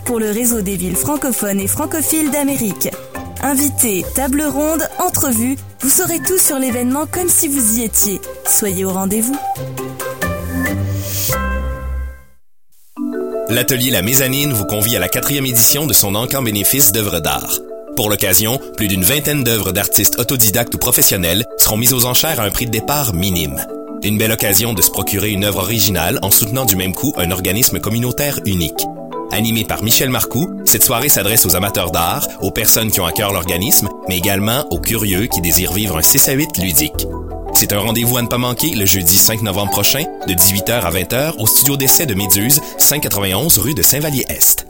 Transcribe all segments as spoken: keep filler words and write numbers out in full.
pour le réseau des villes francophones et francophiles d'Amérique. Invités, table ronde, entrevues, vous saurez tout sur l'événement comme si vous y étiez. Soyez au rendez-vous. L'atelier La Mezzanine vous convie à la quatrième édition de son encamp bénéfice d'œuvres d'art. Pour l'occasion, plus d'une vingtaine d'œuvres d'artistes autodidactes ou professionnels seront mises aux enchères à un prix de départ minime. Une belle occasion de se procurer une œuvre originale en soutenant du même coup un organisme communautaire unique. Animé par Michel Marcoux, cette soirée s'adresse aux amateurs d'art, aux personnes qui ont à cœur l'organisme, mais également aux curieux qui désirent vivre un six à huit ludique. C'est un rendez-vous à ne pas manquer le jeudi cinq novembre prochain, de dix-huit heures à vingt heures, au studio d'essai de Méduse, cinq cent quatre-vingt-onze rue de Saint-Vallier-Est.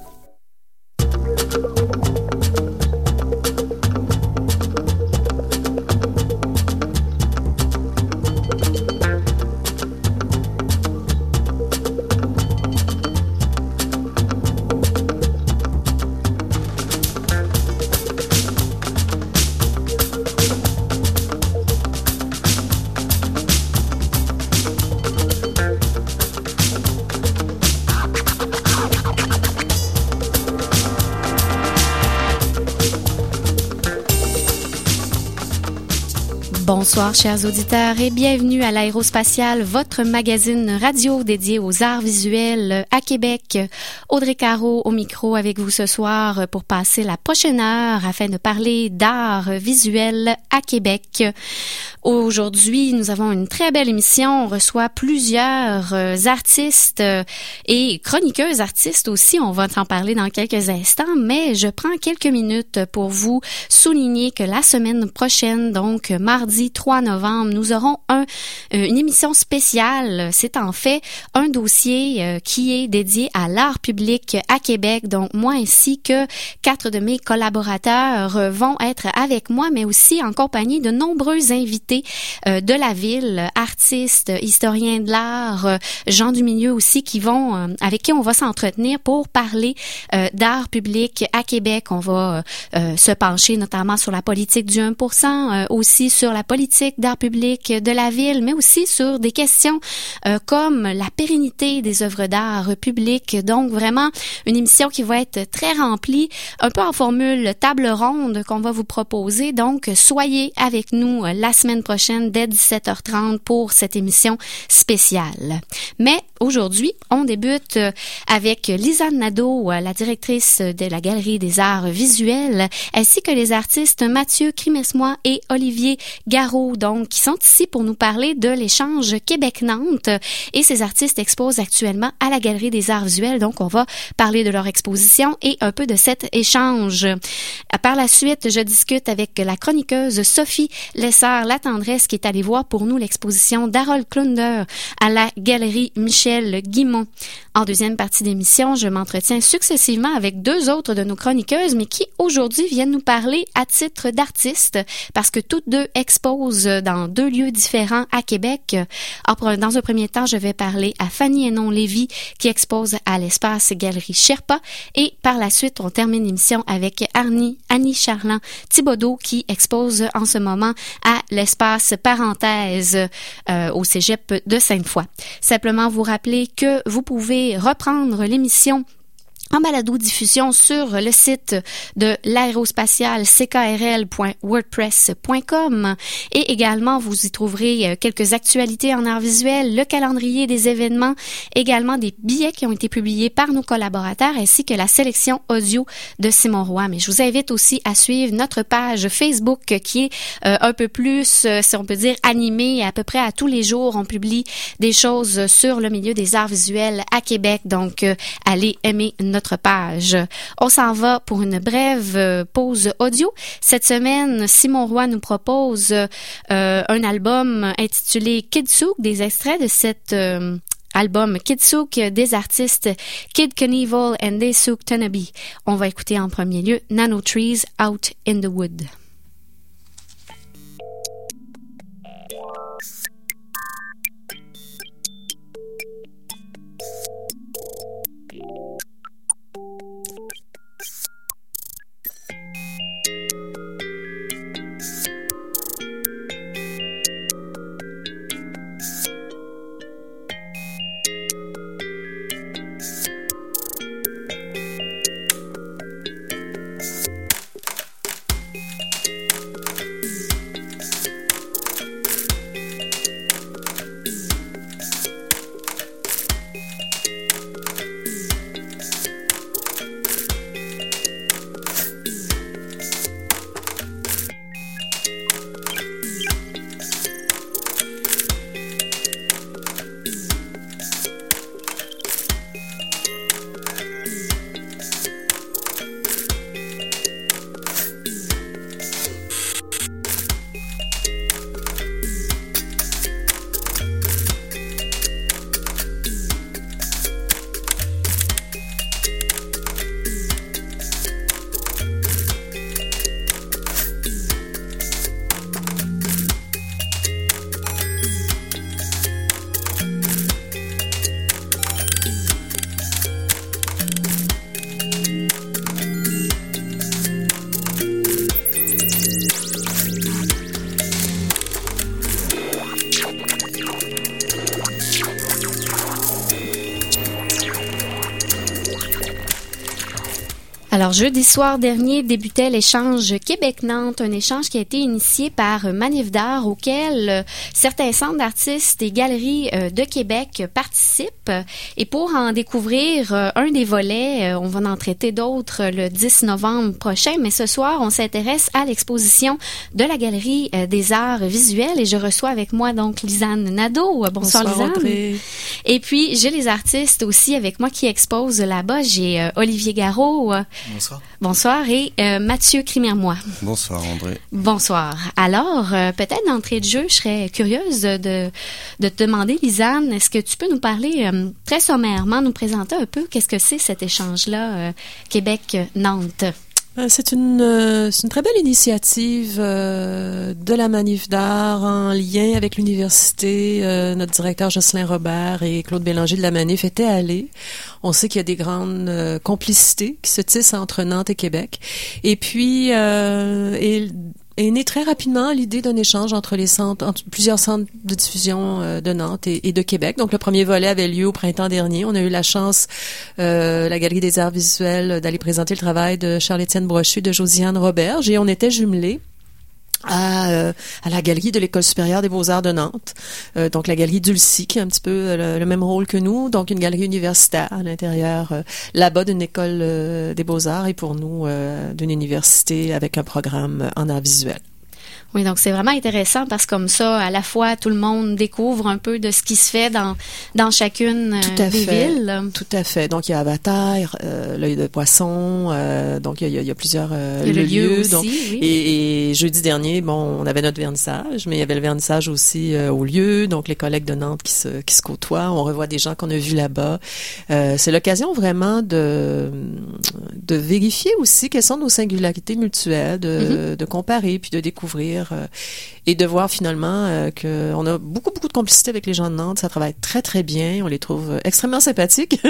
Bonsoir, chers auditeurs, et bienvenue à l'Aérospatiale, votre magazine radio dédié aux arts visuels à Québec. Audrey Caro au micro avec vous ce soir pour passer la prochaine heure afin de parler d'art visuel à Québec. Aujourd'hui, nous avons une très belle émission. On reçoit plusieurs euh, artistes euh, et chroniqueuses artistes aussi. On va en parler dans quelques instants, mais je prends quelques minutes pour vous souligner que la semaine prochaine, donc mardi trois novembre, nous aurons un, une émission spéciale. C'est en fait un dossier euh, qui est dédié à l'art public à Québec. Donc, moi ainsi que quatre de mes collaborateurs euh, vont être avec moi, mais aussi en compagnie de nombreux invités Euh, de la ville, artistes, historiens de l'art, euh, gens du milieu aussi qui vont, euh, avec qui on va s'entretenir pour parler euh, d'art public à Québec. On va euh, se pencher notamment sur la politique du un pour cent, euh, aussi sur la politique d'art public de la ville, mais aussi sur des questions euh, comme la pérennité des œuvres d'art publiques. Donc vraiment une émission qui va être très remplie, un peu en formule table ronde qu'on va vous proposer. Donc soyez avec nous euh, la semaine prochaine dès dix-sept heures trente pour cette émission spéciale. Mais aujourd'hui, on débute avec Lisanne Nadeau, la directrice de la Galerie des Arts Visuels, ainsi que les artistes Mathieu Crimesmois et Olivier Garot, donc, qui sont ici pour nous parler de l'échange Québec-Nantes. Et ces artistes exposent actuellement à la Galerie des Arts Visuels, donc on va parler de leur exposition et un peu de cet échange. Par la suite, je discute avec la chroniqueuse Sophie Lessard, la tendresse, qui est allée voir pour nous l'exposition d'Harold Klunder à la Galerie Michel Guimont. En deuxième partie d'émission, je m'entretiens successivement avec deux autres de nos chroniqueuses, mais qui aujourd'hui viennent nous parler à titre d'artistes, parce que toutes deux exposent dans deux lieux différents à Québec. Alors, dans un premier temps, je vais parler à Fanny Hénon-Lévy, qui expose à l'Espace Galerie Sherpa, et par la suite, on termine l'émission avec Arnie, Annie Charland Thibodeau, qui expose en ce moment à l'espace Parenthèse euh, au cégep de Sainte-Foy. Simplement vous rappeler que vous pouvez reprendre l'émission en balado-diffusion sur le site de l'aérospatiale c k r l point wordpress point com, et également vous y trouverez quelques actualités en art visuel, le calendrier des événements, également des billets qui ont été publiés par nos collaborateurs, ainsi que la sélection audio de Simon Roy. Mais je vous invite aussi à suivre notre page Facebook qui est euh, un peu plus, euh, si on peut dire, animée. À peu près à tous les jours, on publie des choses sur le milieu des arts visuels à Québec, donc euh, allez aimer notre notre page. On s'en va pour une brève pause audio. Cette semaine, Simon Roy nous propose euh, un album intitulé Kidsook, des extraits de cet euh, album Kidsook des artistes Kid Knievel and Daysuk Tonaby. On va écouter en premier lieu Nano Trees Out in the Wood. Alors, jeudi soir dernier débutait l'échange Québec-Nantes, un échange qui a été initié par Manif d'art auquel euh, certains centres d'artistes et galeries euh, de Québec participent. Et pour en découvrir euh, un des volets, euh, on va en traiter d'autres le dix novembre prochain, mais ce soir, on s'intéresse à l'exposition de la Galerie euh, des arts visuels et je reçois avec moi donc Lisanne Nadeau. Bonsoir, Bonsoir Lisanne. Audrey. Et puis, j'ai les artistes aussi avec moi qui exposent là-bas. J'ai euh, Olivier Garot. Euh, Bonsoir. Bonsoir et euh, Mathieu Crimermois. Bonsoir André. Bonsoir. Alors, euh, peut-être d'entrée de jeu, je serais curieuse de, de te demander, Lisanne, est-ce que tu peux nous parler euh, très sommairement, nous présenter un peu qu'est-ce que c'est cet échange-là, euh, Québec-Nantes? C'est une, euh, c'est une très belle initiative euh, de la Manif d'art en lien avec l'université. Euh, notre directeur Jocelyn Robert et Claude Bélanger de la Manif étaient allés. On sait qu'il y a des grandes euh, complicités qui se tissent entre Nantes et Québec. Et puis, euh, et, est née très rapidement l'idée d'un échange entre les centres, entre plusieurs centres de diffusion euh, de Nantes et, et de Québec. Donc, le premier volet avait lieu au printemps dernier. On a eu la chance, euh, la Galerie des arts visuels, d'aller présenter le travail de Charles-Étienne Brochu et de Josiane Roberge. Et on était jumelés à, euh, à la Galerie de l'École supérieure des beaux-arts de Nantes. Euh, donc, la Galerie Dulcie, qui a un petit peu le, le même rôle que nous. Donc, une galerie universitaire à l'intérieur, euh, là-bas d'une école euh, des beaux-arts et pour nous, euh, d'une université avec un programme en arts visuels. Oui, donc c'est vraiment intéressant parce que comme ça, à la fois, tout le monde découvre un peu de ce qui se fait dans dans chacune euh, Tout à des fait. villes. Tout à fait. Donc, il y a Avatar, euh, l'œil de poisson, euh, donc il y a, il y a plusieurs euh, Il y a le lieu lieux. aussi, donc, oui. et, et jeudi dernier, bon, on avait notre vernissage, mais il y avait le vernissage aussi euh, au lieu, donc les collègues de Nantes qui se, qui se côtoient. On revoit des gens qu'on a vus là-bas. Euh, c'est l'occasion vraiment de, de vérifier aussi quelles sont nos singularités mutuelles, de, mm-hmm. de comparer puis de découvrir euh, et de voir finalement euh, qu'on a beaucoup, beaucoup de complicité avec les gens de Nantes. Ça travaille très, très bien. On les trouve extrêmement sympathiques.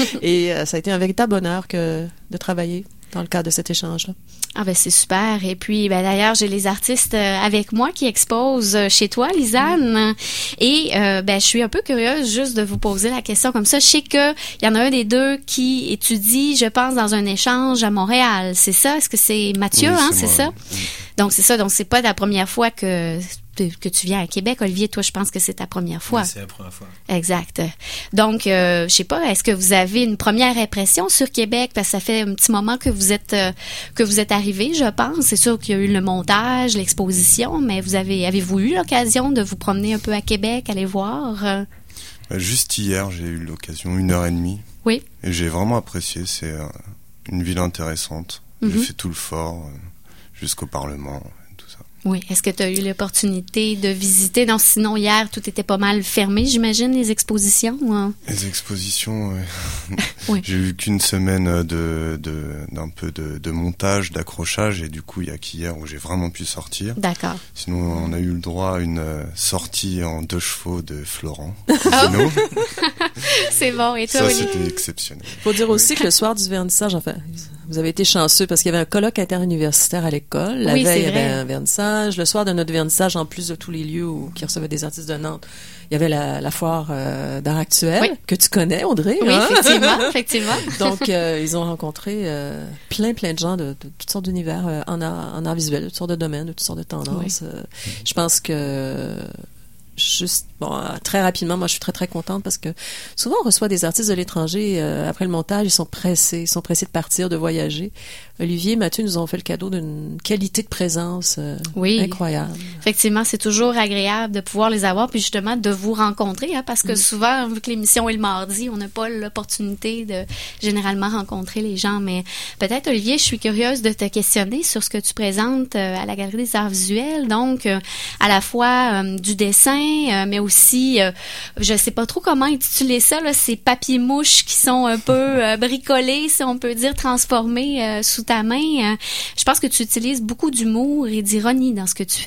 Et euh, ça a été un véritable bonheur que de travailler dans le cadre de cet échange-là. Ah ben c'est super. Et puis ben d'ailleurs j'ai les artistes euh, avec moi qui exposent euh, chez toi, Lisanne. Mm. Et euh, ben je suis un peu curieuse juste de vous poser la question comme ça. Je sais que il y en a un des deux qui étudie, je pense, dans un échange à Montréal. C'est ça? Est-ce que c'est Mathieu? Oui, hein, c'est, c'est ça? Oui. Donc c'est ça. Donc c'est pas la première fois que que tu viens à Québec. Olivier, toi, je pense que c'est ta première fois. Oui, c'est la première fois. Exact. Donc, euh, je sais pas, est-ce que vous avez une première impression sur Québec? Parce que ça fait un petit moment que vous êtes euh, que vous êtes arrivé, je pense. C'est sûr qu'il y a eu le montage, l'exposition, mais vous avez avez-vous eu l'occasion de vous promener un peu à Québec, aller voir? Juste hier, j'ai eu l'occasion, une heure et demie. Oui. Et j'ai vraiment apprécié. C'est euh, une ville intéressante. Mm-hmm. J'ai fait tout le fort euh, jusqu'au Parlement. Oui. Est-ce que tu as eu l'opportunité de visiter? Non, sinon, hier, tout était pas mal fermé, j'imagine, les expositions? Hein? Les expositions, ouais. Oui. J'ai eu qu'une semaine de, de, d'un peu de, de montage, d'accrochage, et du coup, il y a qu'hier où j'ai vraiment pu sortir. D'accord. Sinon, on a eu le droit à une sortie en deux chevaux de Florent. Oh. C'est bon. Et toi, ça, Olivier? c'était exceptionnel. Faut dire aussi que le soir du vernissage, enfin, vous avez été chanceux parce qu'il y avait un colloque interuniversitaire à l'école. La oui, veille, il y vrai. avait un vernissage. Le soir de notre vernissage, en plus de tous les lieux où, qui recevaient des artistes de Nantes, il y avait la, la foire euh, d'art actuel, oui. que tu connais, Audrey. Oui, hein? effectivement, effectivement. Donc, euh, ils ont rencontré euh, plein, plein de gens de, de toutes sortes d'univers euh, en, art, en art visuel, de toutes sortes de domaines, de toutes sortes de tendances. Oui. Euh, je pense que... Juste, bon, très rapidement, moi, je suis très, très contente parce que souvent, on reçoit des artistes de l'étranger. Euh, après le montage, ils sont pressés. Ils sont pressés de partir, de voyager. Olivier et Mathieu nous ont fait le cadeau d'une qualité de présence euh, oui. incroyable. Effectivement, c'est toujours agréable de pouvoir les avoir puis justement de vous rencontrer hein, parce que mm. souvent, vu que l'émission est le mardi, on n'a pas l'opportunité de généralement rencontrer les gens. Mais peut-être, Olivier, je suis curieuse de te questionner sur ce que tu présentes euh, à la Galerie des arts visuels. Donc, euh, à la fois euh, du dessin, Euh, mais aussi, euh, je sais pas trop comment intituler ça, là, ces papiers-mouches qui sont un peu euh, bricolés, si on peut dire, transformés euh, sous ta main. Euh, je pense que tu utilises beaucoup d'humour et d'ironie dans ce que tu fais.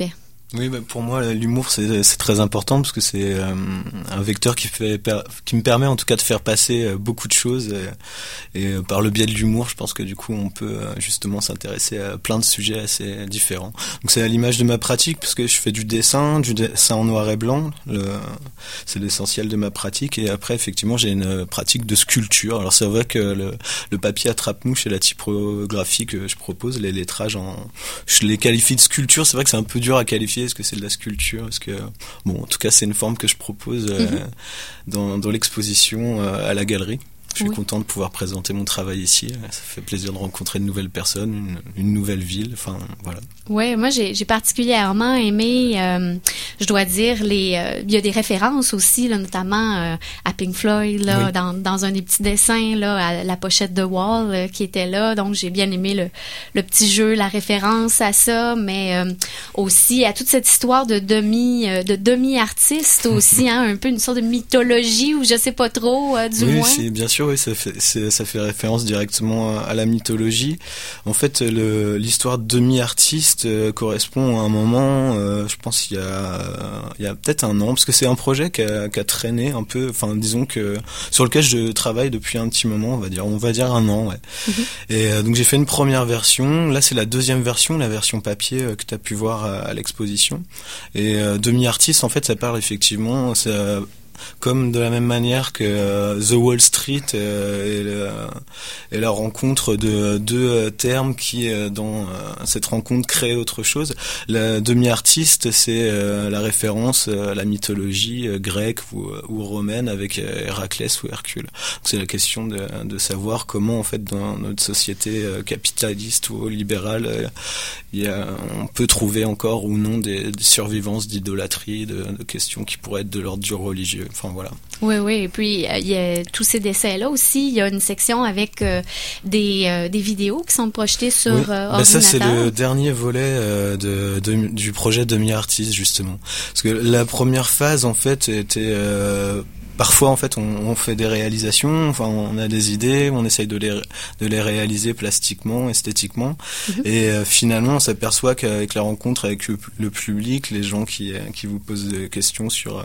Oui, bah pour moi, l'humour, c'est, c'est très important parce que c'est euh, un vecteur qui fait, qui me permet en tout cas de faire passer beaucoup de choses. Et, et par le biais de l'humour, je pense que du coup, on peut justement s'intéresser à plein de sujets assez différents. Donc c'est à l'image de ma pratique parce que je fais du dessin, du dessin en noir et blanc. Le, c'est l'essentiel de ma pratique. Et après, effectivement, j'ai une pratique de sculpture. Alors c'est vrai que le, le papier attrape-mouche et la typographie que je propose, les lettrages, en, je les qualifie de sculpture. C'est vrai que c'est un peu dur à qualifier. Est-ce que c'est de la sculpture? Est-ce que bon, en tout cas, c'est une forme que je propose euh, mm-hmm. dans, dans l'exposition euh, à la galerie. Je suis oui. content de pouvoir présenter mon travail ici. Ça fait plaisir de rencontrer de nouvelles personnes, une, une nouvelle ville. Enfin, voilà. Ouais, moi j'ai, j'ai particulièrement aimé, euh, je dois dire, les. Euh, il y a des références aussi, là, notamment euh, à Pink Floyd, là, oui. dans, dans un des petits dessins, là, à la pochette de Wall euh, qui était là. Donc j'ai bien aimé le, le petit jeu, la référence à ça, mais euh, aussi à toute cette histoire de demi, euh, de demi-artiste aussi, hein, un peu une sorte de mythologie ou je sais pas trop, euh, du oui, moins. C'est bien sûr. Oui, ça fait, c'est, ça fait référence directement à la mythologie. En fait, le, l'histoire de demi-artiste euh, correspond à un moment, euh, je pense il y a, il y a peut-être un an, parce que c'est un projet qui a, qui a traîné un peu, enfin disons que sur lequel je travaille depuis un petit moment, on va dire, on va dire un an. Ouais. Mm-hmm. Et euh, donc j'ai fait une première version. Là, c'est la deuxième version, la version papier euh, que tu as pu voir à, à l'exposition. Et euh, demi-artiste, en fait, ça parle effectivement. Ça, comme de la même manière que euh, The Wall Street euh, est, le, est la rencontre de deux euh, termes qui, euh, dans euh, cette rencontre, créent autre chose. La demi-artiste, c'est euh, la référence euh, à la mythologie euh, grecque ou, ou romaine avec euh, Héraclès ou Hercule. Donc, c'est la question de, de savoir comment, en fait, dans notre société euh, capitaliste ou libérale, euh, il y a, on peut trouver encore ou non des, des survivances d'idolâtrie, de, de questions qui pourraient être de l'ordre du religieux. Enfin, voilà. Oui, oui. Et puis, il y a tous ces dessins-là aussi. Il y a une section avec euh, des, euh, des vidéos qui sont projetées sur oui. euh, ordinateur. Ben ça, c'est le dernier volet euh, de, de, du projet Demi-Artiste, justement. Parce que la première phase, en fait, était... Euh, Parfois, en fait, on, on fait des réalisations, enfin, on a des idées, on essaye de les, de les réaliser plastiquement, esthétiquement, mm-hmm. et euh, finalement, on s'aperçoit qu'avec la rencontre avec le, le public, les gens qui, qui vous posent des questions sur... Euh,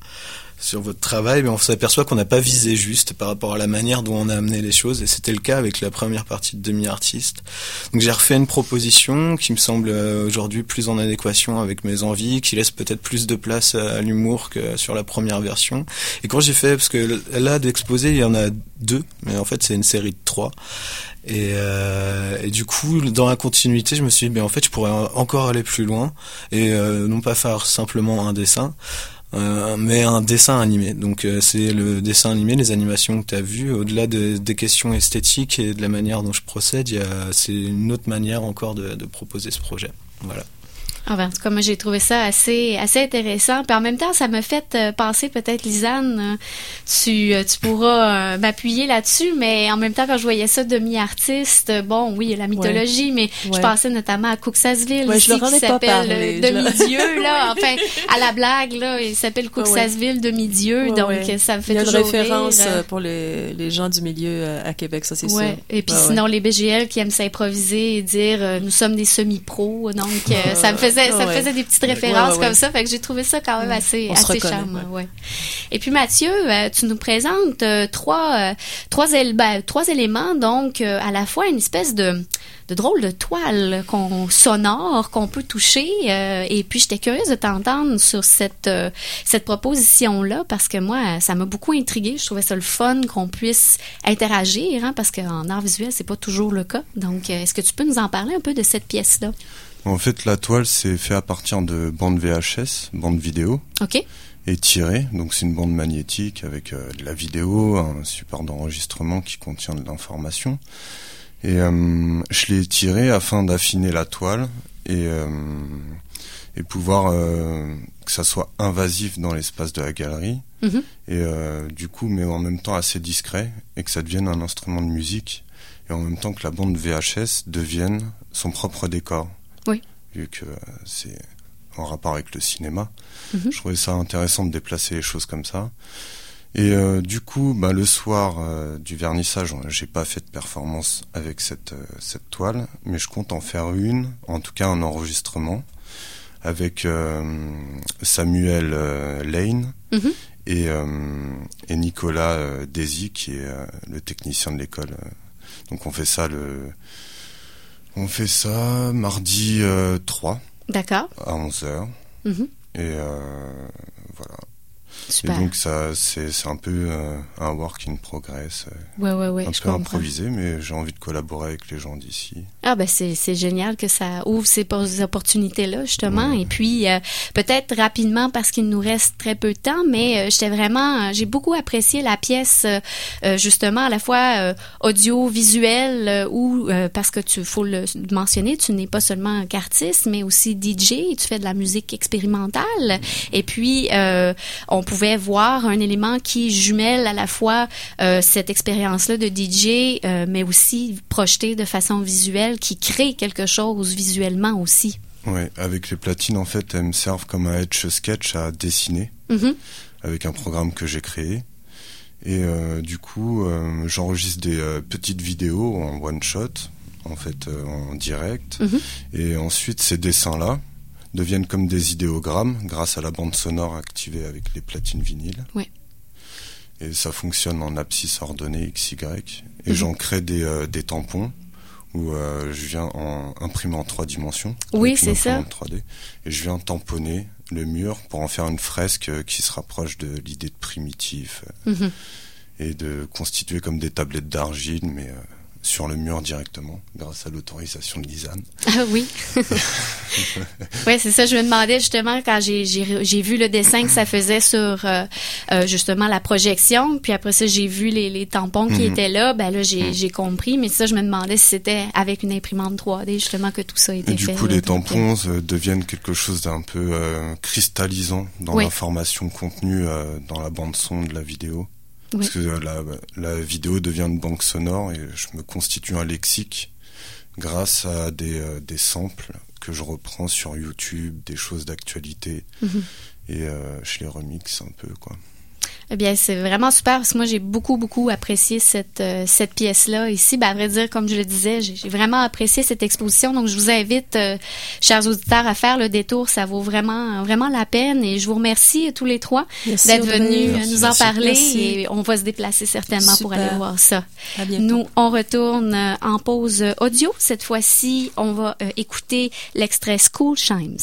sur votre travail, mais on s'aperçoit qu'on n'a pas visé juste par rapport à la manière dont on a amené les choses, et c'était le cas avec la première partie de Demi-Artiste. Donc j'ai refait une proposition qui me semble aujourd'hui plus en adéquation avec mes envies, qui laisse peut-être plus de place à l'humour que sur la première version. Et quand j'ai fait, parce que là d'exposer, il y en a deux, mais en fait c'est une série de trois. Et, euh, et du coup, dans la continuité, je me suis dit, ben en fait, je pourrais encore aller plus loin et euh, non pas faire simplement un dessin. Euh, mais un dessin animé. Donc euh, c'est le dessin animé, les animations que tu as vues, au-delà de, des questions esthétiques et de la manière dont je procède, il y a, c'est une autre manière encore de, de proposer ce projet. Voilà. Ah ben, en tout cas, moi, j'ai trouvé ça assez, assez intéressant. Puis en même temps, ça m'a fait euh, penser, peut-être, Lisanne, euh, tu, euh, tu pourras euh, m'appuyer là-dessus, mais en même temps, quand je voyais ça demi-artiste, euh, bon, oui, il y a la mythologie, ouais. mais ouais. je pensais notamment à Cooksasville, ouais, ici, je qui s'appelle euh, Demi-Dieu, là. Enfin, à la blague, là, il s'appelle Cooksasville, ouais. Demi-Dieu, ouais, donc ouais. ça me fait toujours rire. Il y a une référence rire. pour les, les gens du milieu à Québec, ça, c'est ouais. sûr. Et puis ouais, sinon, ouais. les B G L qui aiment s'improviser et dire euh, nous sommes des semi-pros, donc euh, ça me faisait Ça me ouais. faisait des petites références ouais, ouais, comme ouais. ça, fait que j'ai trouvé ça quand même assez, assez charmant. Ouais. Ouais. Et puis Mathieu, euh, tu nous présentes euh, trois, euh, trois, éle- ben, trois éléments, donc euh, à la fois une espèce de, de drôle de toile qu'on, sonore qu'on peut toucher. Euh, et puis j'étais curieuse de t'entendre sur cette, euh, cette proposition-là parce que moi, ça m'a beaucoup intriguée. Je trouvais ça le fun qu'on puisse interagir, hein, parce qu'en art visuel, c'est pas toujours le cas. Donc, euh, est-ce que tu peux nous en parler un peu de cette pièce-là? En fait, la toile, c'est fait à partir de bandes V H S, bandes vidéo. OK. Et tirée. Donc, c'est une bande magnétique avec euh, de la vidéo, un support d'enregistrement qui contient de l'information. Et euh, je l'ai tirée afin d'affiner la toile et, euh, et pouvoir euh, que ça soit invasif dans l'espace de la galerie. Mm-hmm. Et euh, du coup, mais en même temps assez discret et que ça devienne un instrument de musique. Et en même temps que la bande V H S devienne son propre décor. Oui. Vu que euh, c'est en rapport avec le cinéma. Mm-hmm. Je trouvais ça intéressant de déplacer les choses comme ça. Et euh, du coup, bah, le soir euh, du vernissage, j'ai pas fait de performance avec cette, euh, cette toile, mais je compte en faire une, en tout cas un enregistrement, avec euh, Samuel euh, Lane mm-hmm. et, euh, et Nicolas euh, Désy, qui est euh, le technicien de l'école. Donc on fait ça le, on fait ça mardi euh, trois. D'accord. À onze heures. Mm-hmm. Et euh, voilà. Super. Et donc ça, c'est, c'est un peu euh, un work in progress, euh, ouais, ouais, ouais, un je peu comprends. improvisé, mais j'ai envie de collaborer avec les gens d'ici. Ah ben c'est c'est génial que ça ouvre ces, ces opportunités-là justement. Ouais. Et puis euh, peut-être rapidement parce qu'il nous reste très peu de temps, mais euh, j'étais vraiment, j'ai beaucoup apprécié la pièce euh, justement à la fois euh, audio-visuelle euh, ou euh, parce que tu faut le mentionner, tu n'es pas seulement qu'artiste, mais aussi D J, tu fais de la musique expérimentale. Et puis euh, on pouvait voir un élément qui jumelle à la fois euh, cette expérience-là de D J, euh, mais aussi projeté de façon visuelle, qui crée quelque chose visuellement aussi. Oui, avec les platines, en fait, elles me servent comme un Etch-a-Sketch à dessiner, mm-hmm. avec un programme que j'ai créé. Et euh, du coup, euh, j'enregistre des euh, petites vidéos en one-shot, en fait, euh, en direct. Mm-hmm. Et ensuite, ces dessins-là deviennent comme des idéogrammes grâce à la bande sonore activée avec les platines vinyles. Ouais. Et ça fonctionne en abscisse ordonnée X Y. Et mm-hmm. j'en crée des, euh, des tampons où euh, je viens en imprimer en trois dimensions. Oui, c'est ça. trois D. Et je viens tamponner le mur pour en faire une fresque qui se rapproche de l'idée de primitif. Mm-hmm. Et de constituer comme des tablettes d'argile, mais... Euh, sur le mur directement, grâce à l'autorisation de Lisanne. Ah oui. Oui, c'est ça. Je me demandais justement quand j'ai j'ai j'ai vu le dessin que ça faisait sur euh, euh, justement la projection, puis après ça j'ai vu les les tampons qui mm-hmm. étaient là. Ben là j'ai mm-hmm. j'ai compris, mais ça je me demandais si c'était avec une imprimante trois D justement que tout ça a été Et fait. Du coup, les tampons euh, deviennent quelque chose d'un peu euh, cristallisant dans oui. l'information contenue euh, dans la bande son de la vidéo. Oui. Parce que la, la vidéo devient une banque sonore et je me constitue un lexique grâce à des, euh, des samples que je reprends sur YouTube, des choses d'actualité, mm-hmm. et euh, je les remixe un peu, quoi. Eh bien, c'est vraiment super parce que moi, j'ai beaucoup, beaucoup apprécié cette euh, cette pièce-là ici. Ben, à vrai dire, comme je le disais, j'ai, j'ai vraiment apprécié cette exposition. Donc, je vous invite, euh, chers auditeurs, à faire le détour. Ça vaut vraiment, vraiment la peine. Et je vous remercie tous les trois merci d'être venus merci, nous en merci, parler. Merci. Et on va se déplacer certainement super. Pour aller voir ça. À bientôt. Nous, on retourne en pause audio. Cette fois-ci, on va euh, écouter l'extrait School Chimes.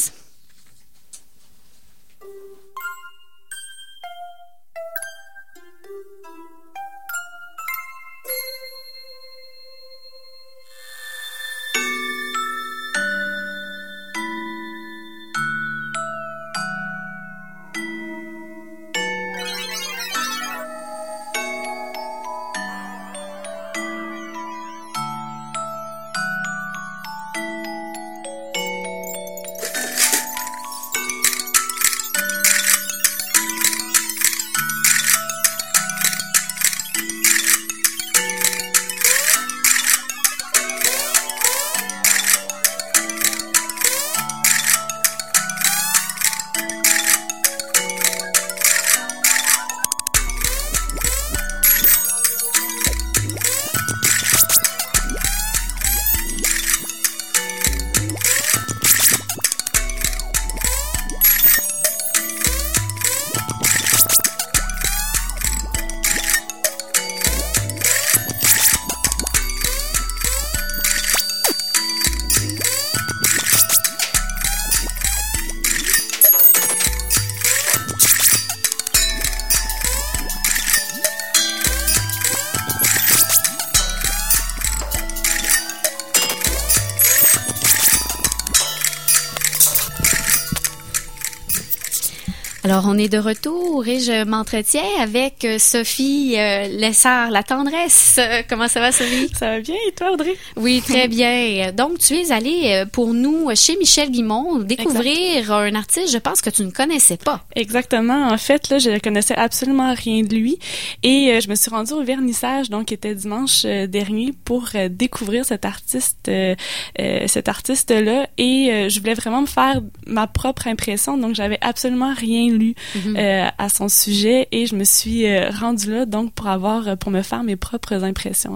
Alors, on est de retour et je m'entretiens avec Sophie euh, Lessard, la tendresse. Euh, comment ça va, Sophie? Ça va bien, et toi, Audrey? Oui, très bien. Donc, tu es allée pour nous, chez Michel Guimond, découvrir exact. Un artiste, je pense, que tu ne connaissais pas. Exactement. En fait, là, je ne connaissais absolument rien de lui et euh, je me suis rendue au vernissage, donc, qui était dimanche euh, dernier, pour euh, découvrir cet artiste, euh, euh, cet artiste-là et euh, je voulais vraiment me faire ma propre impression, donc, j'avais absolument rien lu Mm-hmm. euh, à son sujet et je me suis euh, rendue là donc pour avoir pour me faire mes propres impressions en fait.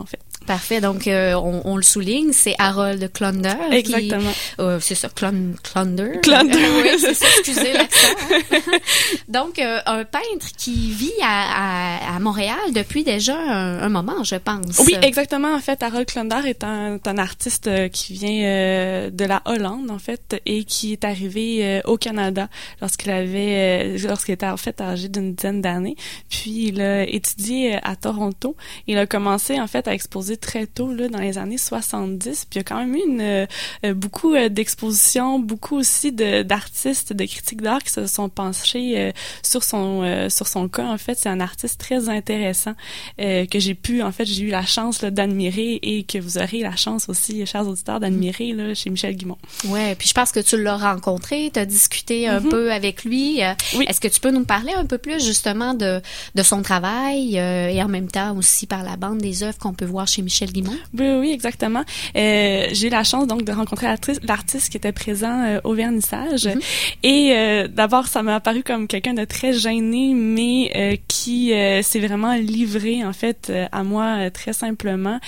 Parfait. Donc, euh, on, on le souligne, c'est Harold Klunder. Exactement. Qui, euh, c'est ça, Klun, Klunder. Klunder. Euh, oui, c'est ça, excusez l'accent. Hein. Donc, euh, un peintre qui vit à, à, à Montréal depuis déjà un, un moment, je pense. Oui, exactement. En fait, Harold Klunder est un, un artiste qui vient euh, de la Hollande, en fait, et qui est arrivé euh, au Canada lorsqu'il avait, euh, lorsqu'il était en fait âgé d'une dizaine d'années. Puis, il a étudié à Toronto. Il a commencé, en fait, à exposer très tôt, là, dans les années soixante-dix. Puis, il y a quand même eu une, euh, beaucoup euh, d'expositions, beaucoup aussi de, d'artistes, de critiques d'art qui se sont penchés euh, sur son, euh, sur son cas. En fait, c'est un artiste très intéressant euh, que j'ai pu, en fait, j'ai eu la chance là, d'admirer et que vous aurez la chance aussi, chers auditeurs, d'admirer là, chez Michel Guimont. Ouais, puis je pense que tu l'as rencontré, tu as discuté un mm-hmm. peu avec lui. Euh, oui. Est-ce que tu peux nous parler un peu plus justement de, de son travail euh, et en même temps aussi par la bande des œuvres qu'on peut voir chez Michel Guimont? Oui, oui, exactement. Euh, j'ai eu la chance donc de rencontrer l'artiste, l'artiste qui était présent euh, au vernissage. Mm-hmm. Et euh, d'abord, ça m'a apparu comme quelqu'un de très gêné, mais euh, qui euh, s'est vraiment livré en fait euh, à moi euh, très simplement.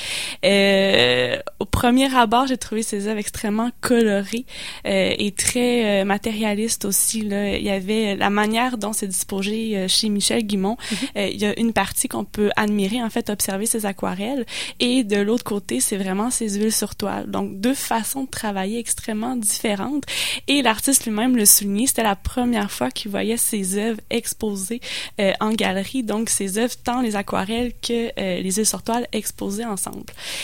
Euh, au premier abord, j'ai trouvé ses œuvres extrêmement colorées euh, et très euh, matérialistes aussi. Là. Il y avait la manière dont c'est disposé euh, chez Michel Guimont. Mm-hmm. Euh, il y a une partie qu'on peut admirer, en fait, observer ses aquarelles, et de l'autre côté, c'est vraiment ses huiles sur toile. Donc, deux façons de travailler extrêmement différentes. Et l'artiste lui-même le soulignait, c'était la première fois qu'il voyait ses œuvres exposées euh, en galerie. Donc, ses œuvres, tant les aquarelles que euh, les huiles sur toile exposées ensemble.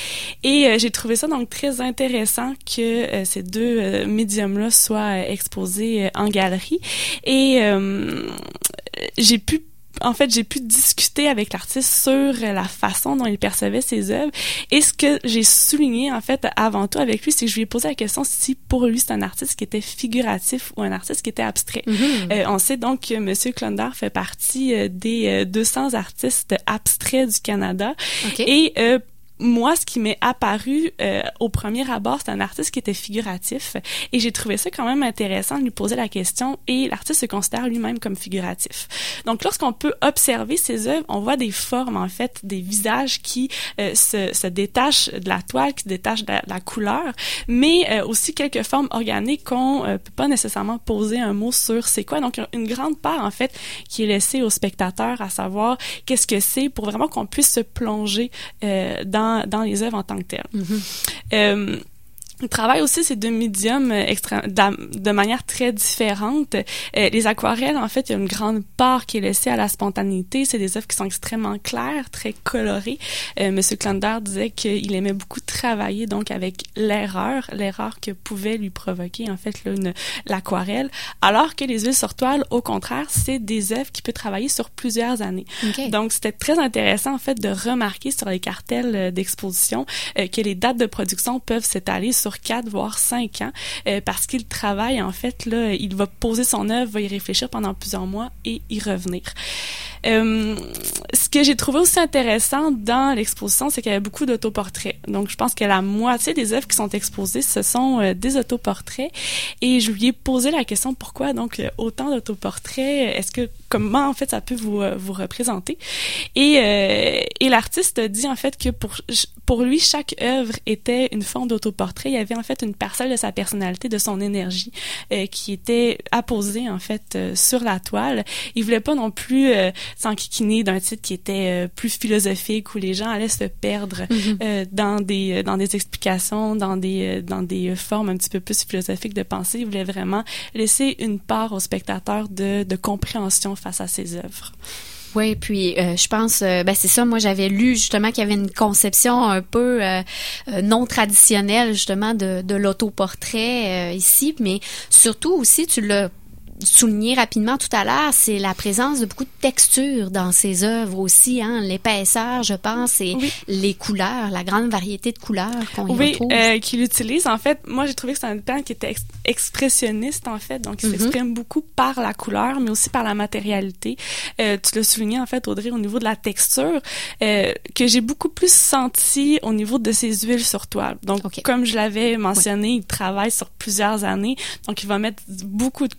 Et euh, j'ai trouvé ça donc très intéressant que euh, ces deux euh, médiums-là soient euh, exposés euh, en galerie. Et euh, j'ai pu En fait, j'ai pu discuter avec l'artiste sur la façon dont il percevait ses œuvres. Et ce que j'ai souligné, en fait, avant tout avec lui, c'est que je lui ai posé la question si pour lui, c'est un artiste qui était figuratif ou un artiste qui était abstrait. Mm-hmm. Euh, on sait donc que M. Klunder fait partie euh, des euh, deux cents artistes abstraits du Canada. Okay. Et euh, moi, ce qui m'est apparu euh, au premier abord, c'est un artiste qui était figuratif, et j'ai trouvé ça quand même intéressant de lui poser la question, et l'artiste se considère lui-même comme figuratif. Donc, lorsqu'on peut observer ses œuvres, on voit des formes, en fait, des visages qui euh, se, se détachent de la toile, qui se détachent de la, de la couleur, mais euh, aussi quelques formes organiques qu'on euh, peut pas nécessairement poser un mot sur c'est quoi. Donc, une grande part, en fait, qui est laissée aux spectateurs à savoir qu'est-ce que c'est pour vraiment qu'on puisse se plonger euh, dans dans les œuvres en tant que telles. Mm-hmm. Euh, Il travaille aussi ces deux médiums extra- de manière très différente. Euh, les aquarelles, en fait, il y a une grande part qui est laissée à la spontanéité. C'est des œuvres qui sont extrêmement claires, très colorées. Euh, Monsieur Klunder disait qu'il aimait beaucoup travailler donc avec l'erreur, l'erreur que pouvait lui provoquer en fait là, une, l'aquarelle, alors que les huiles sur toile, au contraire, c'est des œuvres qui peuvent travailler sur plusieurs années. Okay. Donc, c'était très intéressant en fait de remarquer sur les cartels d'exposition euh, que les dates de production peuvent s'étaler sur sur quatre voire cinq ans euh, parce qu'il travaille en fait là, il va poser son œuvre, va y réfléchir pendant plusieurs mois et y revenir. Euh, ce que j'ai trouvé aussi intéressant dans l'exposition, c'est qu'il y avait beaucoup d'autoportraits. Donc, je pense que la moitié des œuvres qui sont exposées, ce sont euh, des autoportraits. Et je lui ai posé la question pourquoi donc euh, autant d'autoportraits. Est-ce que comment en fait ça peut vous euh, vous représenter? Et euh, et l'artiste dit en fait que pour pour lui chaque œuvre était une forme d'autoportrait. Il y avait en fait une parcelle de sa personnalité, de son énergie euh, qui était apposée en fait euh, sur la toile. Il voulait pas non plus euh, s'enquiquiner d'un titre qui était euh, plus philosophique où les gens allaient se perdre mm-hmm. euh, dans des dans des explications, dans des dans des formes un petit peu plus philosophiques de pensée. Il voulait vraiment laisser une part au spectateur de de compréhension face à ses œuvres. Oui, puis euh, je pense, euh, ben c'est ça, moi j'avais lu justement qu'il y avait une conception un peu euh, non traditionnelle justement de, de l'autoportrait euh, ici, mais surtout aussi, tu l'as souligné rapidement tout à l'heure, c'est la présence de beaucoup de textures dans ses œuvres aussi, hein, l'épaisseur, je pense, et oui. les couleurs, la grande variété de couleurs qu'on oui, y retrouve. Oui, euh, qu'il utilise. En fait, moi, j'ai trouvé que c'est un peintre qui était ex- expressionniste, en fait, donc il mm-hmm. s'exprime beaucoup par la couleur, mais aussi par la matérialité. Euh, tu l'as souligné, en fait, Audrey, au niveau de la texture, euh, que j'ai beaucoup plus senti au niveau de ses huiles sur toile. Donc, okay. comme je l'avais mentionné, oui. il travaille sur plusieurs années, donc il va mettre beaucoup de couches de peinture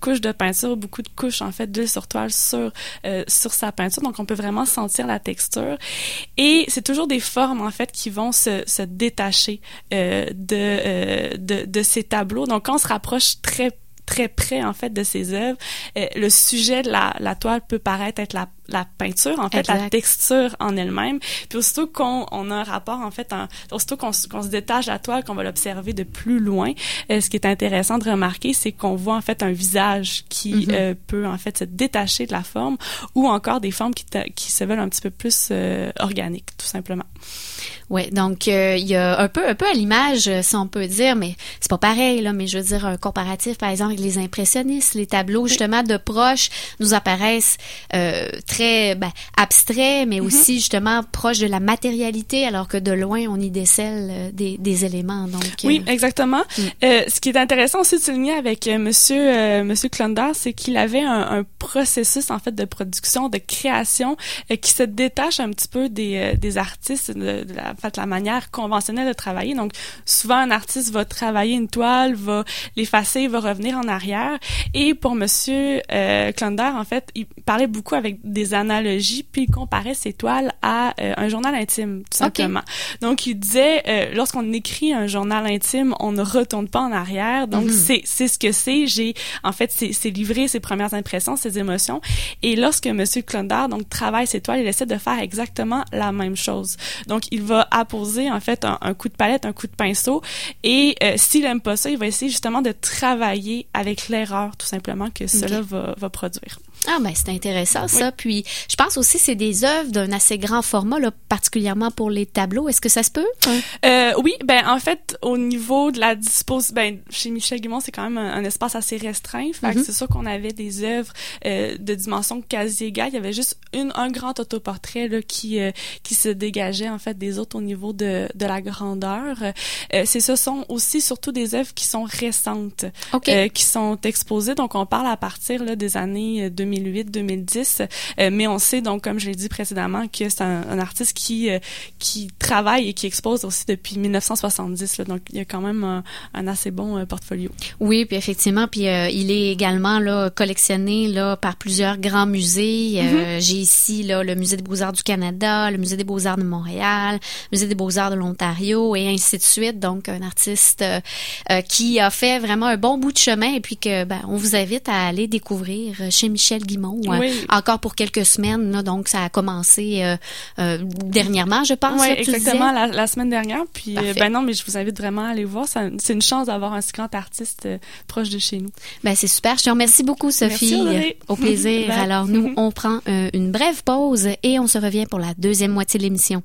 peinture, beaucoup de couches en fait d'huile sur toile sur euh, sur sa peinture, donc on peut vraiment sentir la texture. Et c'est toujours des formes en fait qui vont se, se détacher euh, de, euh, de de ces tableaux. Donc quand on se rapproche très très près en fait de ses œuvres, euh, le sujet de la, la toile peut paraître être la la peinture, en fait, exact. La texture en elle-même. Puis aussitôt qu'on on a un rapport, en fait, en, aussitôt qu'on, qu'on se détache de la toile, qu'on va l'observer de plus loin, euh, ce qui est intéressant de remarquer, c'est qu'on voit, en fait, un visage qui mm-hmm. euh, peut, en fait, se détacher de la forme, ou encore des formes qui, qui se veulent un petit peu plus euh, organiques, tout simplement. Ouais, donc euh, il y a un peu un peu à l'image, si on peut dire, mais c'est pas pareil là, mais je veux dire un comparatif par exemple avec les impressionnistes, les tableaux justement de proches nous apparaissent euh, très ben, abstraits, mais mm-hmm. aussi justement proches de la matérialité, alors que de loin on y décèle euh, des des éléments. Donc euh, oui, exactement. Mm. Euh, ce qui est intéressant aussi de souligner avec euh, Monsieur euh, Monsieur Klonder, c'est qu'il avait un, un processus en fait de production, de création euh, qui se détache un petit peu des euh, des artistes, de, de la En fait, la manière conventionnelle de travailler. Donc, souvent, un artiste va travailler une toile, va l'effacer, va revenir en arrière. Et pour Monsieur euh, Klonder, en fait, il parlait beaucoup avec des analogies, puis il comparait ses toiles à euh, un journal intime, tout simplement. Okay. Donc, il disait, euh, lorsqu'on écrit un journal intime, on ne retourne pas en arrière. Donc, mm-hmm. c'est c'est ce que c'est. J'ai, en fait, c'est, c'est livré ses premières impressions, ses émotions. Et lorsque Monsieur Klonder, donc, travaille ses toiles, il essaie de faire exactement la même chose. Donc, il va apposer en fait un, un coup de palette, un coup de pinceau, et euh, s'il aime pas ça, il va essayer justement de travailler avec l'erreur tout simplement que okay. cela va, va produire. Ah ben c'est intéressant oui. ça. Puis je pense aussi que c'est des œuvres d'un assez grand format, là, particulièrement pour les tableaux. Est-ce que ça se peut? Hein? Euh, oui, ben en fait au niveau de la disposition, ben chez Michel Guimond c'est quand même un, un espace assez restreint. Fait mm-hmm. que c'est sûr qu'on avait des œuvres euh, de dimension quasi égale. Il y avait juste une un grand autoportrait là qui euh, qui se dégageait en fait des autres au niveau de de la grandeur. Euh, c'est ce sont aussi surtout des œuvres qui sont récentes, okay. euh, qui sont exposées. Donc on parle à partir là des années deux mille huit deux mille dix, euh, mais on sait donc comme je l'ai dit précédemment que c'est un, un artiste qui euh, qui travaille et qui expose aussi depuis dix-neuf cent soixante-dix là, donc il y a quand même un, un assez bon euh, portfolio. Oui, puis effectivement, puis euh, il est également là collectionné là par plusieurs grands musées. Euh, mm-hmm. J'ai ici là le Musée des Beaux-Arts du Canada, le Musée des Beaux-Arts de Montréal, le Musée des Beaux-Arts de l'Ontario et ainsi de suite. Donc un artiste euh, euh, qui a fait vraiment un bon bout de chemin et puis que ben on vous invite à aller découvrir chez Michel Guimond, oui. euh, encore pour quelques semaines, là, donc ça a commencé euh, euh, dernièrement, je pense. Oui, là, exactement, la, la semaine dernière. Puis, euh, ben non, mais je vous invite vraiment à aller voir. Ça, c'est une chance d'avoir un si grand artiste euh, proche de chez nous. Ben c'est super. Je te remercie beaucoup, Sophie. Merci, Au plaisir. Alors nous, on prend euh, une brève pause et on se revient pour la deuxième moitié de l'émission.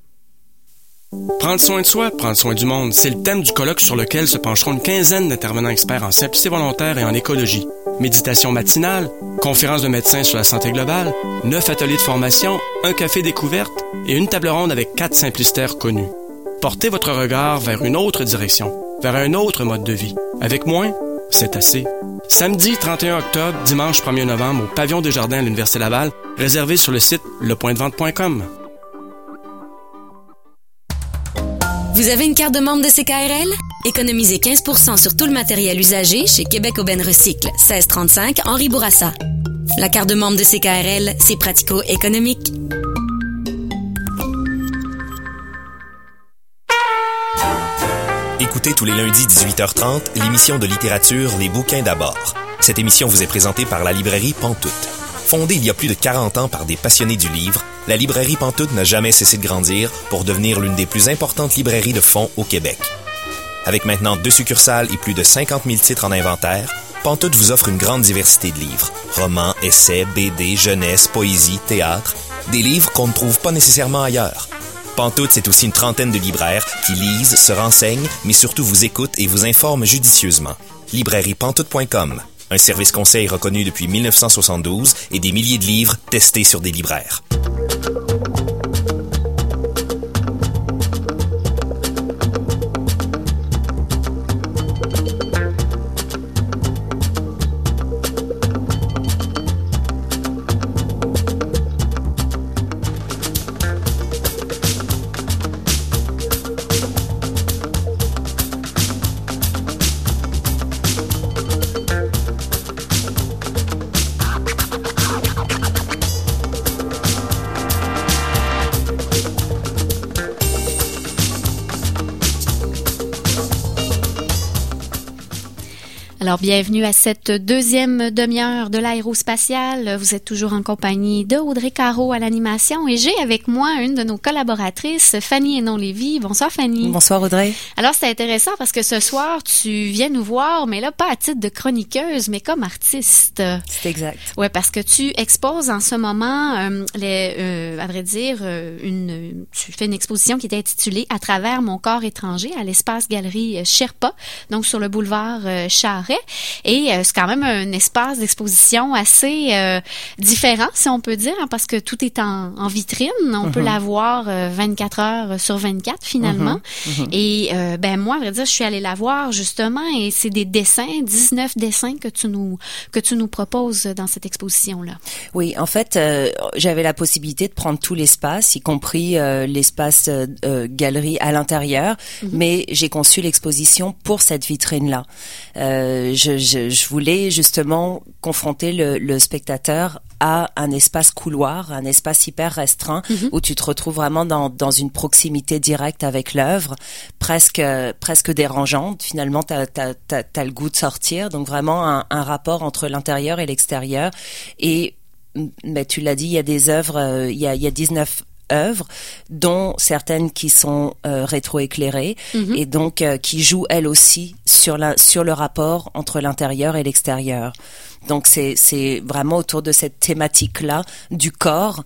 Prendre soin de soi, prendre soin du monde, c'est le thème du colloque sur lequel se pencheront une quinzaine d'intervenants experts en simplicité volontaire et en écologie. Méditation matinale, conférence de médecins sur la santé globale, neuf ateliers de formation, un café découverte et une table ronde avec quatre simplicistaires connus. Portez votre regard vers une autre direction, vers un autre mode de vie. Avec moins, c'est assez. Samedi trente et un octobre, dimanche premier novembre au pavillon des Jardins à l'Université Laval, réservé sur le site le point de vente point com. Vous avez une carte de membre de C K R L? Économisez quinze pour cent sur tout le matériel usagé chez Québec Aubaine Recycle, seize trente-cinq Henri Bourassa. La carte de membre de C K R L, c'est pratico-économique. Écoutez tous les lundis dix-huit heures trente l'émission de littérature Les bouquins d'abord. Cette émission vous est présentée par la librairie Pantoute. Fondée il y a plus de quarante ans par des passionnés du livre, la librairie Pantoute n'a jamais cessé de grandir pour devenir l'une des plus importantes librairies de fond au Québec. Avec maintenant deux succursales et plus de cinquante mille titres en inventaire, Pantoute vous offre une grande diversité de livres. Romans, essais, B D, jeunesse, poésie, théâtre. Des livres qu'on ne trouve pas nécessairement ailleurs. Pantoute, c'est aussi une trentaine de libraires qui lisent, se renseignent, mais surtout vous écoutent et vous informent judicieusement. librairie pantoute point com. Un service conseil reconnu depuis dix-neuf cent soixante-douze et des milliers de livres testés sur des libraires. Alors, bienvenue à cette deuxième demi-heure de l'aérospatiale. Vous êtes toujours en compagnie de Audrey Caro à l'animation et j'ai avec moi une de nos collaboratrices, Fanny Hénon-Lévy. Bonsoir, Fanny. Bonsoir, Audrey. Alors, c'est intéressant parce que ce soir, tu viens nous voir, mais là, pas à titre de chroniqueuse, mais comme artiste. C'est exact. Ouais, parce que tu exposes en ce moment, euh, les, euh, à vrai dire, euh, une, tu fais une exposition qui est intitulée « À travers mon corps étranger » à l'espace galerie Sherpa, donc sur le boulevard euh, Charest. Et euh, c'est quand même un espace d'exposition assez euh, différent, si on peut dire, hein, parce que tout est en, en vitrine. On mm-hmm. peut la voir euh, vingt-quatre heures sur vingt-quatre, finalement. Mm-hmm. Mm-hmm. Et euh, ben moi, à vrai dire, je suis allée la voir, justement, et c'est des dessins, dix-neuf dessins que tu nous que tu nous proposes dans cette exposition-là. Oui, en fait, euh, j'avais la possibilité de prendre tout l'espace, y compris euh, l'espace euh, euh, galerie à l'intérieur, mm-hmm. mais j'ai conçu l'exposition pour cette vitrine-là. Euh, Je, je, je voulais justement confronter le, le spectateur à un espace couloir, un espace hyper restreint mm-hmm. où tu te retrouves vraiment dans, dans une proximité directe avec l'œuvre, presque presque dérangeante. Finalement, t'as, t'as, t'as, t'as le goût de sortir. Donc vraiment un, un rapport entre l'intérieur et l'extérieur. Et mais tu l'as dit, il y a des œuvres, euh, il y a, il y a dix-neuf œuvres, dont certaines qui sont euh, rétroéclairées mm-hmm. et donc euh, qui jouent elles aussi sur la sur le rapport entre l'intérieur et l'extérieur. Donc c'est c'est vraiment autour de cette thématique-là du corps,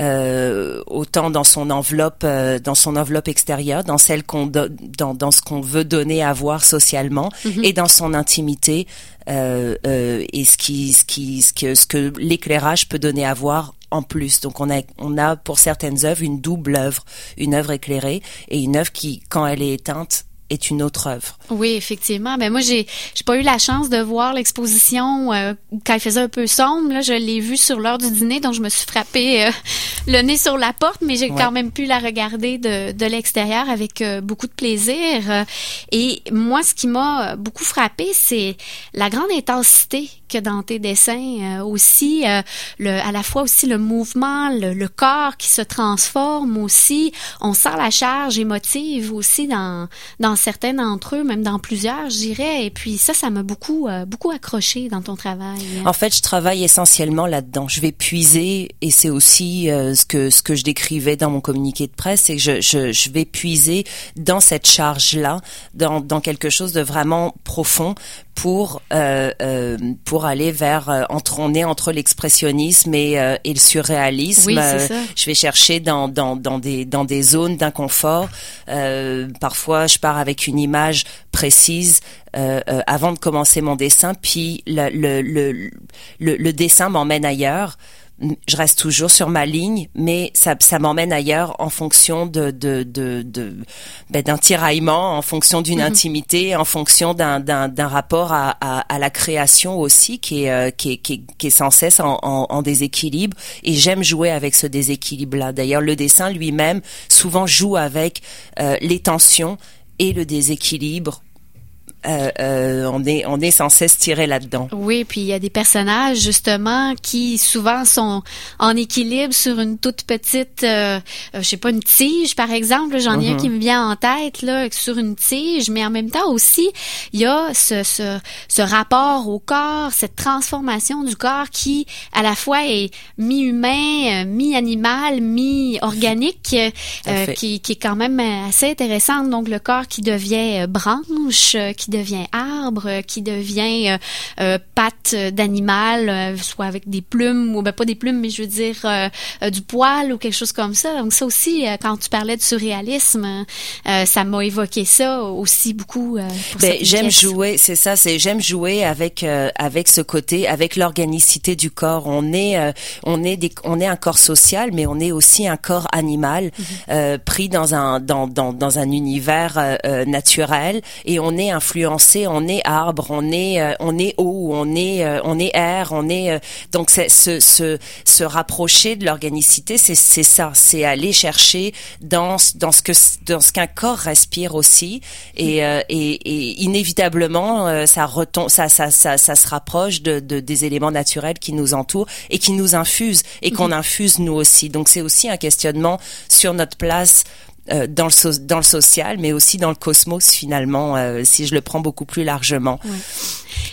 euh, autant dans son enveloppe euh, dans son enveloppe extérieure, dans celle qu'on do- dans dans ce qu'on veut donner à voir socialement mm-hmm. et dans son intimité euh, euh, et ce qui ce qui ce que ce que l'éclairage peut donner à voir en plus. Donc on a on a pour certaines œuvres une double œuvre, une œuvre éclairée et une œuvre qui, quand elle est éteinte, est une autre œuvre. Oui, effectivement. Mais moi, j'ai j'ai pas eu la chance de voir l'exposition euh, quand il faisait un peu sombre. Là, je l'ai vue sur l'heure du dîner, donc je me suis frappé euh, le nez sur la porte, mais j'ai ouais. quand même pu la regarder de, de l'extérieur avec euh, beaucoup de plaisir. Et moi, ce qui m'a beaucoup frappé, c'est la grande intensité que dans tes dessins, euh, aussi euh, le, à la fois aussi le mouvement, le, le corps qui se transforme aussi. On sent la charge émotive aussi dans dans certains d'entre eux, même dans plusieurs, je dirais. Et puis ça, ça m'a beaucoup euh, beaucoup accroché dans ton travail. En fait, je travaille essentiellement là-dedans. Je vais puiser, et c'est aussi euh, ce que ce que je décrivais dans mon communiqué de presse, c'est que je je je vais puiser dans cette charge-là, dans dans quelque chose de vraiment profond, pour euh, euh, pour aller vers euh, entre on est entre l'expressionnisme et euh, et le surréalisme. Oui, c'est ça. Euh, je vais chercher dans dans dans des dans des zones d'inconfort. Euh, parfois, je pars avec une image précise euh, euh, avant de commencer mon dessin, puis le le le le, le dessin m'emmène ailleurs. Je reste toujours sur ma ligne, mais ça, ça m'emmène ailleurs en fonction de, de, de, de ben, d'un tiraillement, en fonction d'une mm-hmm. intimité, en fonction d'un, d'un, d'un rapport à, à, à la création aussi, qui est, euh, qui est, qui est, qui est sans cesse en, en, en déséquilibre. Et j'aime jouer avec ce déséquilibre-là. D'ailleurs, le dessin lui-même souvent joue avec euh, les tensions et le déséquilibre. Euh, euh, on est on est sans cesse tiré là-dedans. Oui, puis il y a des personnages justement qui souvent sont en équilibre sur une toute petite, euh, je sais pas, une tige par exemple. J'en ai mm-hmm. un qui me vient en tête là, sur une tige, mais en même temps aussi il y a ce ce ce rapport au corps, cette transformation du corps qui à la fois est mi-humain, mi-animal, mi-organique, euh, qui qui est quand même assez intéressante. Donc le corps qui devient branche, qui devient arbre, qui devient euh, euh, patte d'animal, euh, soit avec des plumes, ou ben pas des plumes, mais je veux dire euh, euh, du poil ou quelque chose comme ça. Donc ça aussi, euh, quand tu parlais de surréalisme, euh, ça m'a évoqué ça aussi beaucoup. Euh, pour ben, cette j'aime pièce. jouer, c'est ça, c'est j'aime jouer avec euh, avec ce côté, avec l'organicité du corps. On est euh, on est des, on est un corps social, mais on est aussi un corps animal mm-hmm. euh, pris dans un dans dans dans un univers euh, naturel, et on est influencé. On est arbre, on est euh, on est eau, on est euh, on est air, on est euh, donc c'est se se se rapprocher de l'organicité, c'est c'est ça, c'est aller chercher dans dans ce que dans ce qu'un corps respire aussi, et euh, et, et inévitablement euh, ça retombe, ça ça ça ça se rapproche de, de des éléments naturels qui nous entourent et qui nous infusent et qu'on mm-hmm. infuse nous aussi. Donc c'est aussi un questionnement sur notre place Euh, dans le so- dans le social, mais aussi dans le cosmos finalement, euh, si je le prends beaucoup plus largement. Ouais.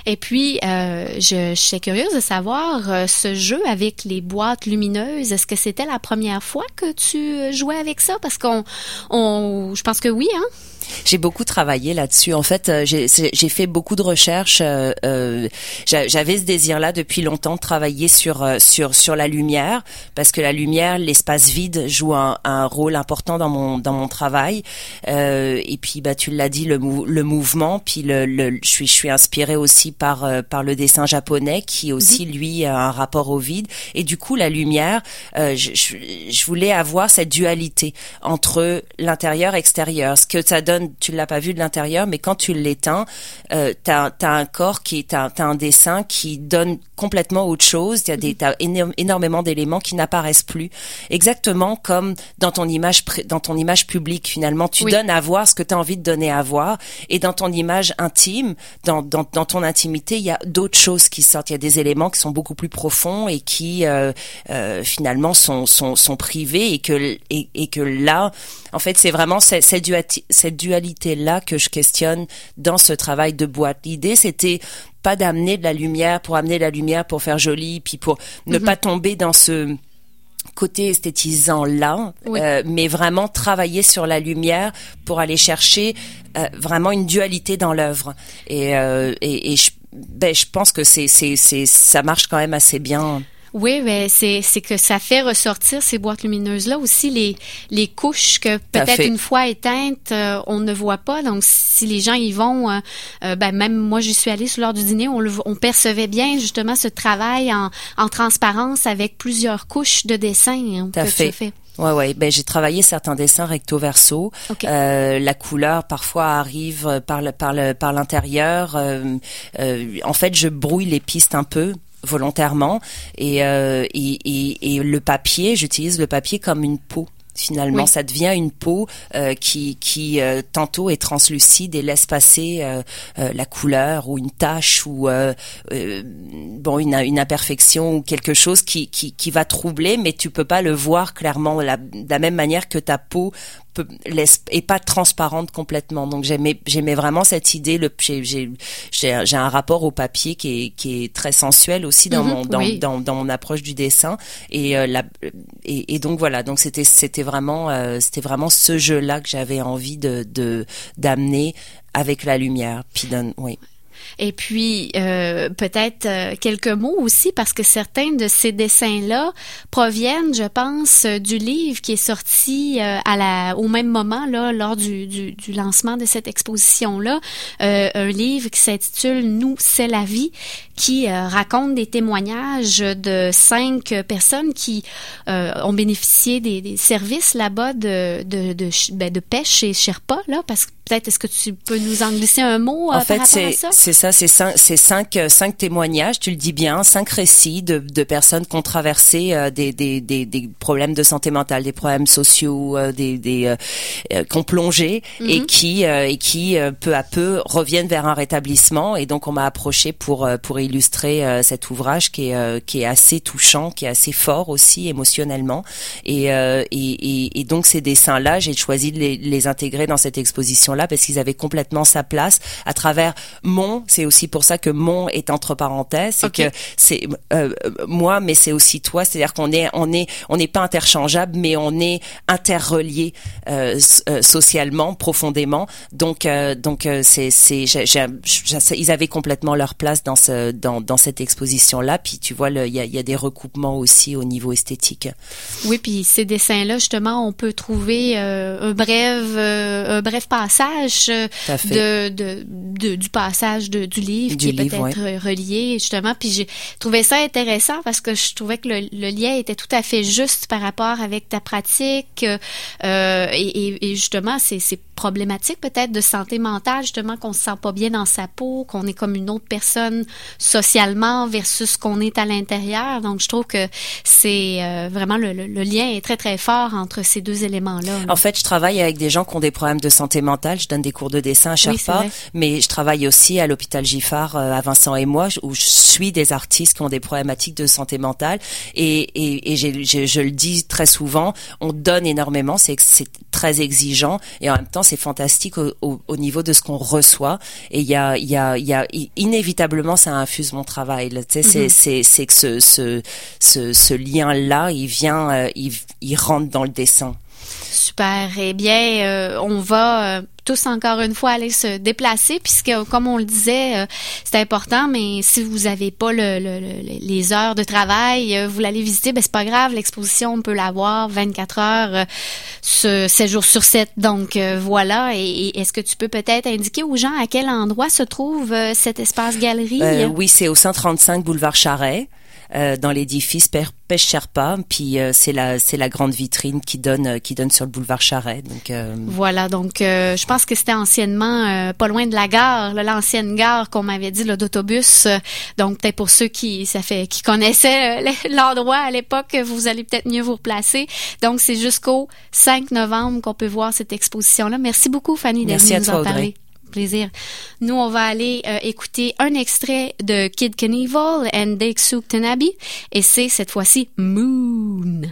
Et puis, euh, je, je suis curieuse de savoir, euh, ce jeu avec les boîtes lumineuses, est-ce que c'était la première fois que tu jouais avec ça? Parce qu'on, on, je pense que oui, hein? J'ai beaucoup travaillé là-dessus. En fait, euh, j'ai, j'ai fait beaucoup de recherches. Euh, euh, j'avais ce désir-là depuis longtemps de travailler sur euh, sur sur la lumière, parce que la lumière, l'espace vide joue un, un rôle important dans mon dans mon travail. Euh, et puis, bah, tu l'as dit, le mou- le mouvement. Puis le, le je suis je suis inspirée aussi par euh, par le dessin japonais, qui aussi mm-hmm. lui a un rapport au vide. Et du coup, la lumière, euh, je, je je voulais avoir cette dualité entre l'intérieur et l'extérieur, ce que ça donne. Tu l'as pas vu de l'intérieur, mais quand tu l'éteins, euh, t'as, t'as un corps qui, t'as, t'as un dessin qui donne complètement autre chose. T'as des, t'as éno- énormément d'éléments qui n'apparaissent plus. Exactement comme dans ton image, dans ton image publique. Finalement, tu oui. donnes à voir ce que t'as envie de donner à voir. Et dans ton image intime, dans, dans, dans ton intimité, il y a d'autres choses qui sortent. Il y a des éléments qui sont beaucoup plus profonds et qui, euh, euh, finalement, sont, sont, sont privés et que, et, et que là, en fait, c'est vraiment cette, cette dualité, cette dualité-là que je questionne dans ce travail de boîte. L'idée, c'était pas d'amener de la lumière pour amener de la lumière pour faire joli, puis pour ne mm-hmm. pas tomber dans ce côté esthétisant là, oui. euh, mais vraiment travailler sur la lumière pour aller chercher euh, vraiment une dualité dans l'œuvre. Et, euh, et, et je, ben, je pense que c'est, c'est, c'est, ça marche quand même assez bien. Oui, mais c'est c'est que ça fait ressortir ces boîtes lumineuses-là aussi les les couches que peut-être une fois éteintes, euh, on ne voit pas. Donc, si les gens y vont, euh, euh, ben même moi, j'y suis allée sur l'heure du dîner, on, le, on percevait bien justement ce travail en, en transparence avec plusieurs couches de dessin hein, que tu as fait. Ouais, ouais. Ben j'ai travaillé certains dessins recto verso. Okay. Euh, la couleur parfois arrive par le par le par l'intérieur. Euh, euh, en fait, je brouille les pistes un peu. Volontairement et, euh, et, et, et le papier, j'utilise le papier comme une peau. Finalement, oui. ça devient une peau euh, qui, qui euh, tantôt est translucide et laisse passer euh, euh, la couleur ou une tache ou euh, euh, bon une, une imperfection ou quelque chose qui, qui, qui va troubler, mais tu peux pas le voir clairement la, de la même manière que ta peau peut, laisse, est pas transparente complètement. Donc j'aimais, j'aimais vraiment cette idée. Le, j'ai, j'ai, j'ai, j'ai un rapport au papier qui est, qui est très sensuel aussi dans mm-hmm, mon dans, oui. dans, dans mon approche du dessin et euh, la, et, et donc voilà. Donc c'était c'était vraiment euh, c'était vraiment ce jeu-là que j'avais envie de, de d'amener avec la lumière. Puis d'un, oui. Et puis, euh, peut-être euh, quelques mots aussi, parce que certains de ces dessins-là proviennent, je pense, du livre qui est sorti euh, à la, au même moment, là, lors du, du, du lancement de cette exposition-là. Euh, un livre qui s'intitule « Nous, c'est la vie », qui euh, raconte des témoignages de cinq personnes qui euh, ont bénéficié des, des services là-bas de, de, de, ben, de pêche chez Sherpa, là, parce que peut-être, est-ce que tu peux nous en glisser un mot euh, en fait, par rapport c'est, à ça? c'est ça, c'est cinq, c'est cinq, cinq témoignages, tu le dis bien, cinq récits de, de personnes qui ont traversé euh, des, des, des, des problèmes de santé mentale, des problèmes sociaux, euh, des, des euh, euh, qui ont plongé mm-hmm. et qui, euh, et qui euh, peu à peu reviennent vers un rétablissement. Et donc, on m'a approché pour euh, pour illustrer euh, cet ouvrage qui est euh, qui est assez touchant, qui est assez fort aussi émotionnellement. Et euh, et, et, et donc ces dessins-là, j'ai choisi de les, les intégrer dans cette exposition-là parce qu'ils avaient complètement sa place à travers mon. C'est aussi pour ça que mon est entre parenthèses, c'est okay. que c'est euh, moi, mais c'est aussi toi. C'est-à-dire qu'on est on est on n'est pas interchangeable, mais on est interreliés euh, euh, socialement, profondément. Donc euh, donc euh, c'est c'est j'ai, j'ai, j'ai, ils avaient complètement leur place dans ce dans dans cette exposition-là. Puis tu vois, il y a il y a des recoupements aussi au niveau esthétique. Oui, puis ces dessins-là, justement, on peut trouver euh, un bref euh, un bref passage euh, de, de de du passage de, du livre du qui est livre, peut-être ouais. relié justement. Puis j'ai trouvé ça intéressant parce que je trouvais que le, le lien était tout à fait juste par rapport avec ta pratique euh, et, et justement c'est c'est problématique peut-être de santé mentale, justement qu'on se sent pas bien dans sa peau, qu'on est comme une autre personne socialement versus qu'on est à l'intérieur. Donc je trouve que c'est euh, vraiment le, le, le lien est très très fort entre ces deux éléments-là. Là. En fait, je travaille avec des gens qui ont des problèmes de santé mentale. Je donne des cours de dessin à Sherpa, oui, mais je travaille aussi à l'hôpital Giffard euh, à Vincent et moi, où je suis des artistes qui ont des problématiques de santé mentale. Et, et, et j'ai, j'ai, je le dis très souvent, on donne énormément, c'est c'est très exigeant, et en même temps c'est fantastique au, au, au niveau de ce qu'on reçoit. Et il y a, il y a, il y a inévitablement, ça infuse mon travail. Tu sais, mm-hmm. c'est, c'est, c'est que ce, ce, ce, ce lien-là, il vient, euh, il, il rentre dans le dessin. Super. Eh bien, euh, on va euh, tous encore une fois aller se déplacer puisque, comme on le disait, euh, c'est important, mais si vous n'avez pas le, le, le, les heures de travail, euh, vous l'allez visiter, ben c'est pas grave, l'exposition, on peut l'avoir vingt-quatre heures, euh, ce, sept jours sur sept. Donc, euh, voilà. Et, et est-ce que tu peux peut-être indiquer aux gens à quel endroit se trouve euh, cet espace galerie? Euh, oui, c'est au cent trente-cinq boulevard Charret. Euh, dans l'édifice Pêche Sherpa, puis euh, c'est la c'est la grande vitrine qui donne euh, qui donne sur le boulevard Charret. Donc euh... voilà, donc euh, je pense que c'était anciennement euh, pas loin de la gare, là, l'ancienne gare qu'on m'avait dit là, d'autobus. Euh, donc peut-être pour ceux qui ça fait qui connaissaient euh, l'endroit à l'époque, vous allez peut-être mieux vous replacer. Donc c'est jusqu'au cinq novembre qu'on peut voir cette exposition là. Merci beaucoup Fanny d'être venue nous en parler. Plaisir. Nous, on va aller euh, écouter un extrait de Kid Knievel and Daisuke Tanabe et c'est cette fois-ci Moon.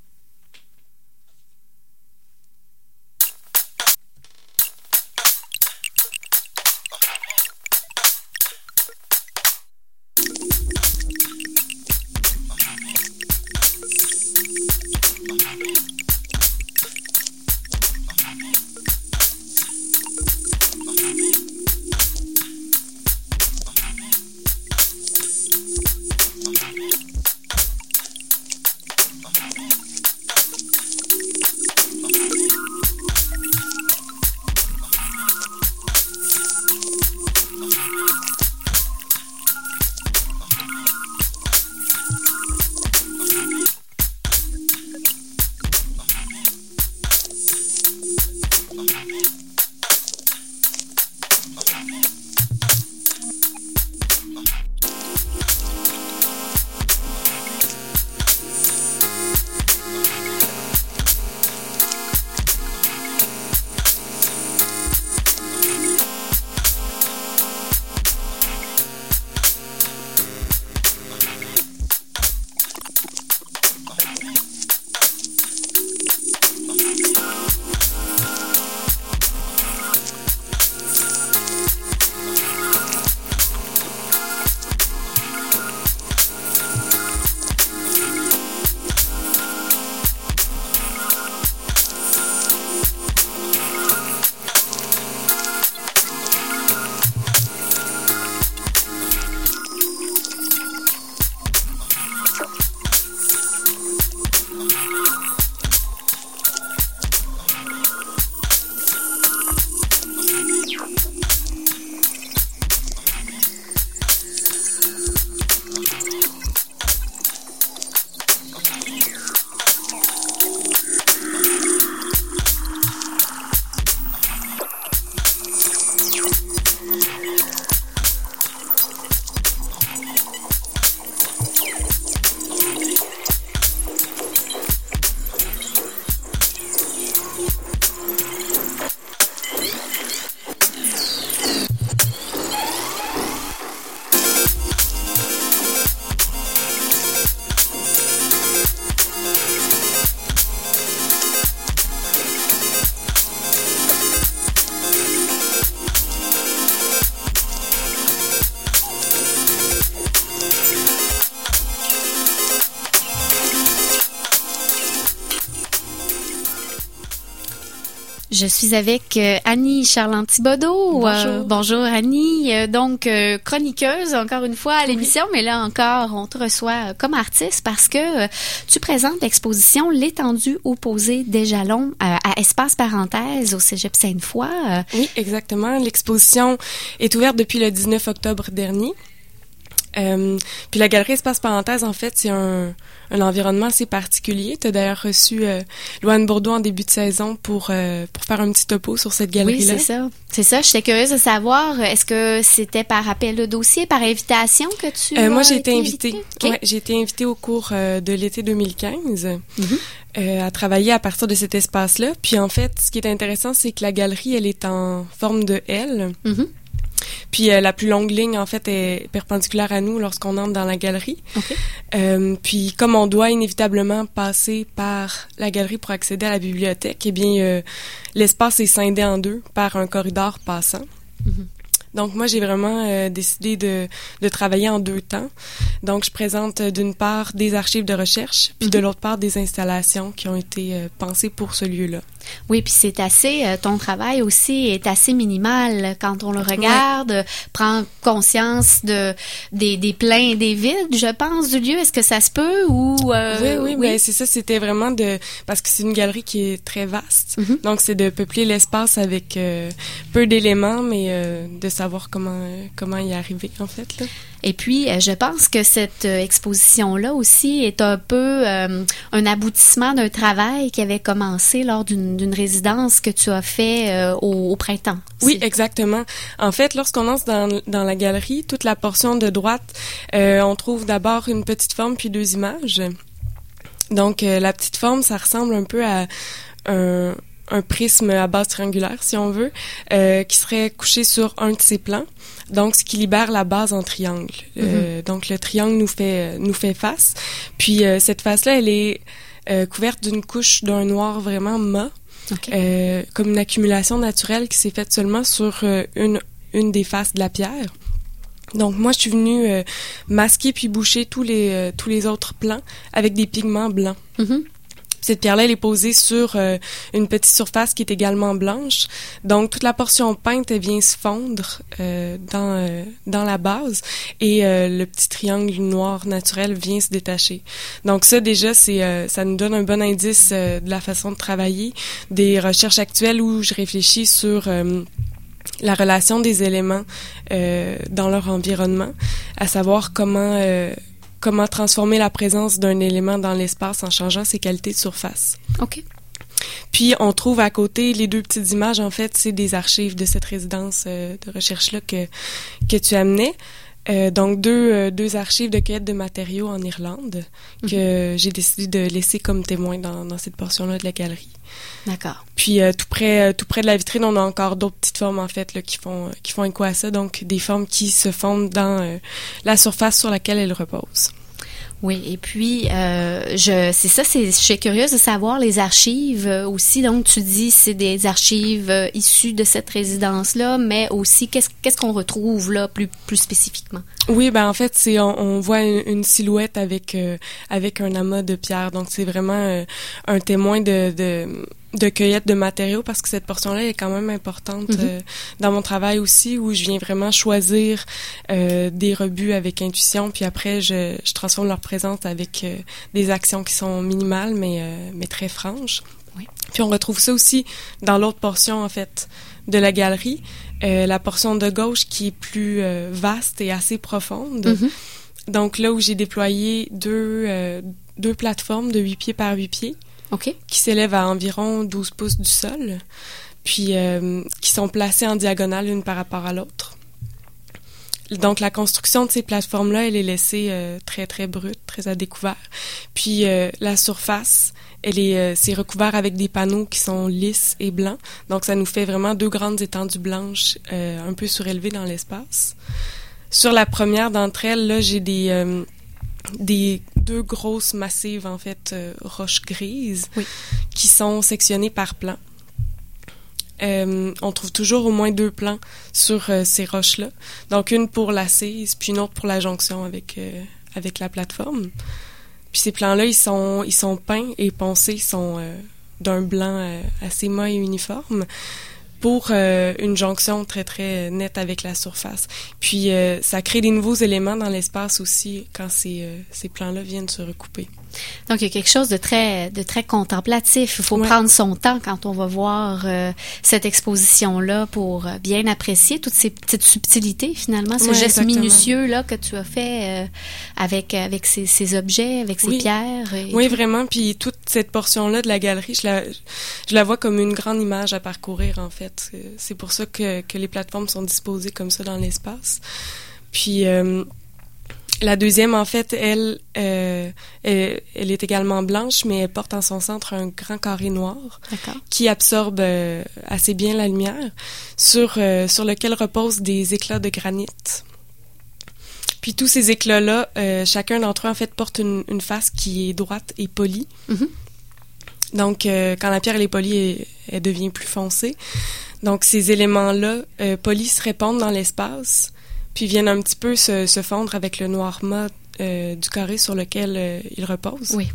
Je suis avec euh, Annie Charland-Thibodeau. Bonjour. Euh, bonjour Annie. Euh, donc, euh, chroniqueuse encore une fois à l'émission, oui. Mais là encore, on te reçoit euh, comme artiste parce que euh, tu présentes l'exposition L'étendue opposée des jalons euh, à Espace Parenthèse au Cégep Sainte-Foy. Euh. Oui, exactement. L'exposition est ouverte depuis le dix-neuf octobre dernier. Euh, puis la galerie Espace Parenthèse, en fait, c'est un, un environnement assez particulier. Tu as d'ailleurs reçu euh, Louane Bourdeau en début de saison pour euh, pour faire un petit topo sur cette galerie-là. Oui, c'est ça. C'est ça. J'étais curieuse de savoir, est-ce que c'était par appel de dossier, par invitation que tu euh, as Moi, j'ai été été invitée. invitée? Okay. Ouais, j'ai été invitée au cours euh, de l'été deux mille quinze mm-hmm. euh, à travailler à partir de cet espace-là. Puis en fait, ce qui est intéressant, c'est que la galerie, elle est en forme de L. Mm-hmm. Puis euh, la plus longue ligne, en fait, est perpendiculaire à nous lorsqu'on entre dans la galerie. Okay. Euh, puis comme on doit inévitablement passer par la galerie pour accéder à la bibliothèque, eh bien, euh, l'espace est scindé en deux par un corridor passant. Mm-hmm. Donc moi, j'ai vraiment euh, décidé de, de travailler en deux temps. Donc je présente euh, d'une part des archives de recherche, puis mm-hmm. de l'autre part des installations qui ont été euh, pensées pour ce lieu-là. Oui, puis c'est assez, euh, ton travail aussi est assez minimal quand on le regarde, ouais. Prend conscience de des, des pleins et des vides, je pense, du lieu. Est-ce que ça se peut ou euh, oui, oui, oui. Ben, c'est ça, c'était vraiment de parce que c'est une galerie qui est très vaste, mm-hmm. donc c'est de peupler l'espace avec euh, peu d'éléments, mais euh, de savoir comment euh, comment y arriver en fait là. Et puis, je pense que cette exposition-là aussi est un peu euh, un aboutissement d'un travail qui avait commencé lors d'une, d'une résidence que tu as fait euh, au, au printemps. Oui, exactement. En fait, lorsqu'on entre dans, dans la galerie, toute la portion de droite, euh, on trouve d'abord une petite forme puis deux images. Donc, euh, la petite forme, ça ressemble un peu à un... un prisme à base triangulaire, si on veut, euh, qui serait couché sur un de ses plans. Donc, ce qui libère la base en triangle. Mm-hmm. Euh, donc, le triangle nous fait nous fait face. Puis, euh, cette face-là, elle est euh, couverte d'une couche d'un noir vraiment mat, okay. euh, comme une accumulation naturelle qui s'est faite seulement sur euh, une une des faces de la pierre. Donc, moi, je suis venue euh, masquer puis boucher tous les euh, tous les autres plans avec des pigments blancs. Mm-hmm. Cette pierre-là, elle est posée sur euh, une petite surface qui est également blanche. Donc, toute la portion peinte, elle vient se fondre euh, dans euh, dans la base et euh, le petit triangle noir naturel vient se détacher. Donc, ça, déjà, c'est euh, ça nous donne un bon indice euh, de la façon de travailler, des recherches actuelles où je réfléchis sur... Euh, la relation des éléments euh, dans leur environnement, à savoir comment... Euh, comment transformer la présence d'un élément dans l'espace en changeant ses qualités de surface. OK. Puis, on trouve à côté les deux petites images, en fait, c'est des archives de cette résidence euh, de recherche-là que, que tu amenais. Euh, donc, deux, euh, deux archives de cueillette de matériaux en Irlande que mm-hmm. j'ai décidé de laisser comme témoin dans, dans cette portion-là de la galerie. D'accord. Puis, euh, tout près euh, tout près de la vitrine, on a encore d'autres petites formes, en fait, là, qui font qui font écho à ça. Donc, des formes qui se fondent dans euh, la surface sur laquelle elles reposent. Oui, et puis, euh, je, c'est ça, c'est, je suis curieuse de savoir les archives euh, aussi. Donc, tu dis c'est des archives euh, issues de cette résidence-là, mais aussi, qu'est-ce, qu'est-ce qu'on retrouve là plus, plus spécifiquement? Oui, ben en fait, c'est on, on voit une, une silhouette avec euh, avec un amas de pierres. Donc, c'est vraiment euh, un témoin de, de de cueillette de matériaux parce que cette portion-là est quand même importante mm-hmm. euh, dans mon travail aussi où je viens vraiment choisir euh, des rebuts avec intuition puis après je, je transforme leur présence avec euh, des actions qui sont minimales mais euh, mais très franches. Oui. Puis on retrouve ça aussi dans l'autre portion en fait de la galerie, euh, la portion de gauche qui est plus euh, vaste et assez profonde. Mm-hmm. Donc là où j'ai déployé deux euh, deux plateformes de huit pieds par huit pieds. Okay. Qui s'élèvent à environ douze pouces du sol, puis euh, qui sont placées en diagonale l'une par rapport à l'autre. Donc, la construction de ces plateformes-là, elle est laissée euh, très, très brute, très à découvert. Puis, euh, la surface, elle est, euh, c'est recouvert avec des panneaux qui sont lisses et blancs. Donc, ça nous fait vraiment deux grandes étendues blanches euh, un peu surélevées dans l'espace. Sur la première d'entre elles, là, j'ai des... Euh, des deux grosses massives en fait euh, roches grises oui. qui sont sectionnées par plan. Euh, on trouve toujours au moins deux plans sur euh, ces roches-là. Donc une pour l'assise, puis une autre pour la jonction avec euh, avec la plateforme. Puis ces plans-là, ils sont ils sont peints et poncés, ils sont euh, d'un blanc euh, assez mat et uniforme. Pour euh, une jonction très, très nette avec la surface. Puis, euh, ça crée des nouveaux éléments dans l'espace aussi quand ces, euh, ces plans-là viennent se recouper. Donc, il y a quelque chose de très, de très contemplatif. Il faut ouais. prendre son temps quand on va voir euh, cette exposition-là pour euh, bien apprécier toutes ces petites subtilités, finalement, ce ouais, geste exactement. minutieux-là que tu as fait euh, avec, avec ces, ces objets, avec ces oui. pierres. Et oui, tout. vraiment. Puis, toute cette portion-là de la galerie, je la, je la vois comme une grande image à parcourir, en fait. C'est pour ça que, que les plateformes sont disposées comme ça dans l'espace. Puis... Euh, La deuxième, en fait, elle, euh, elle, elle est également blanche, mais elle porte en son centre un grand carré noir D'accord. qui absorbe euh, assez bien la lumière, sur, euh, sur lequel reposent des éclats de granit. Puis tous ces éclats-là, euh, chacun d'entre eux, en fait, porte une, une face qui est droite et polie. Mm-hmm. Donc, euh, quand la pierre elle est polie, elle, elle devient plus foncée. Donc, ces éléments-là, euh, polis, se répandent dans l'espace, puis viennent un petit peu se, se fondre avec le noir mat euh, du carré sur lequel euh, il repose. Oui.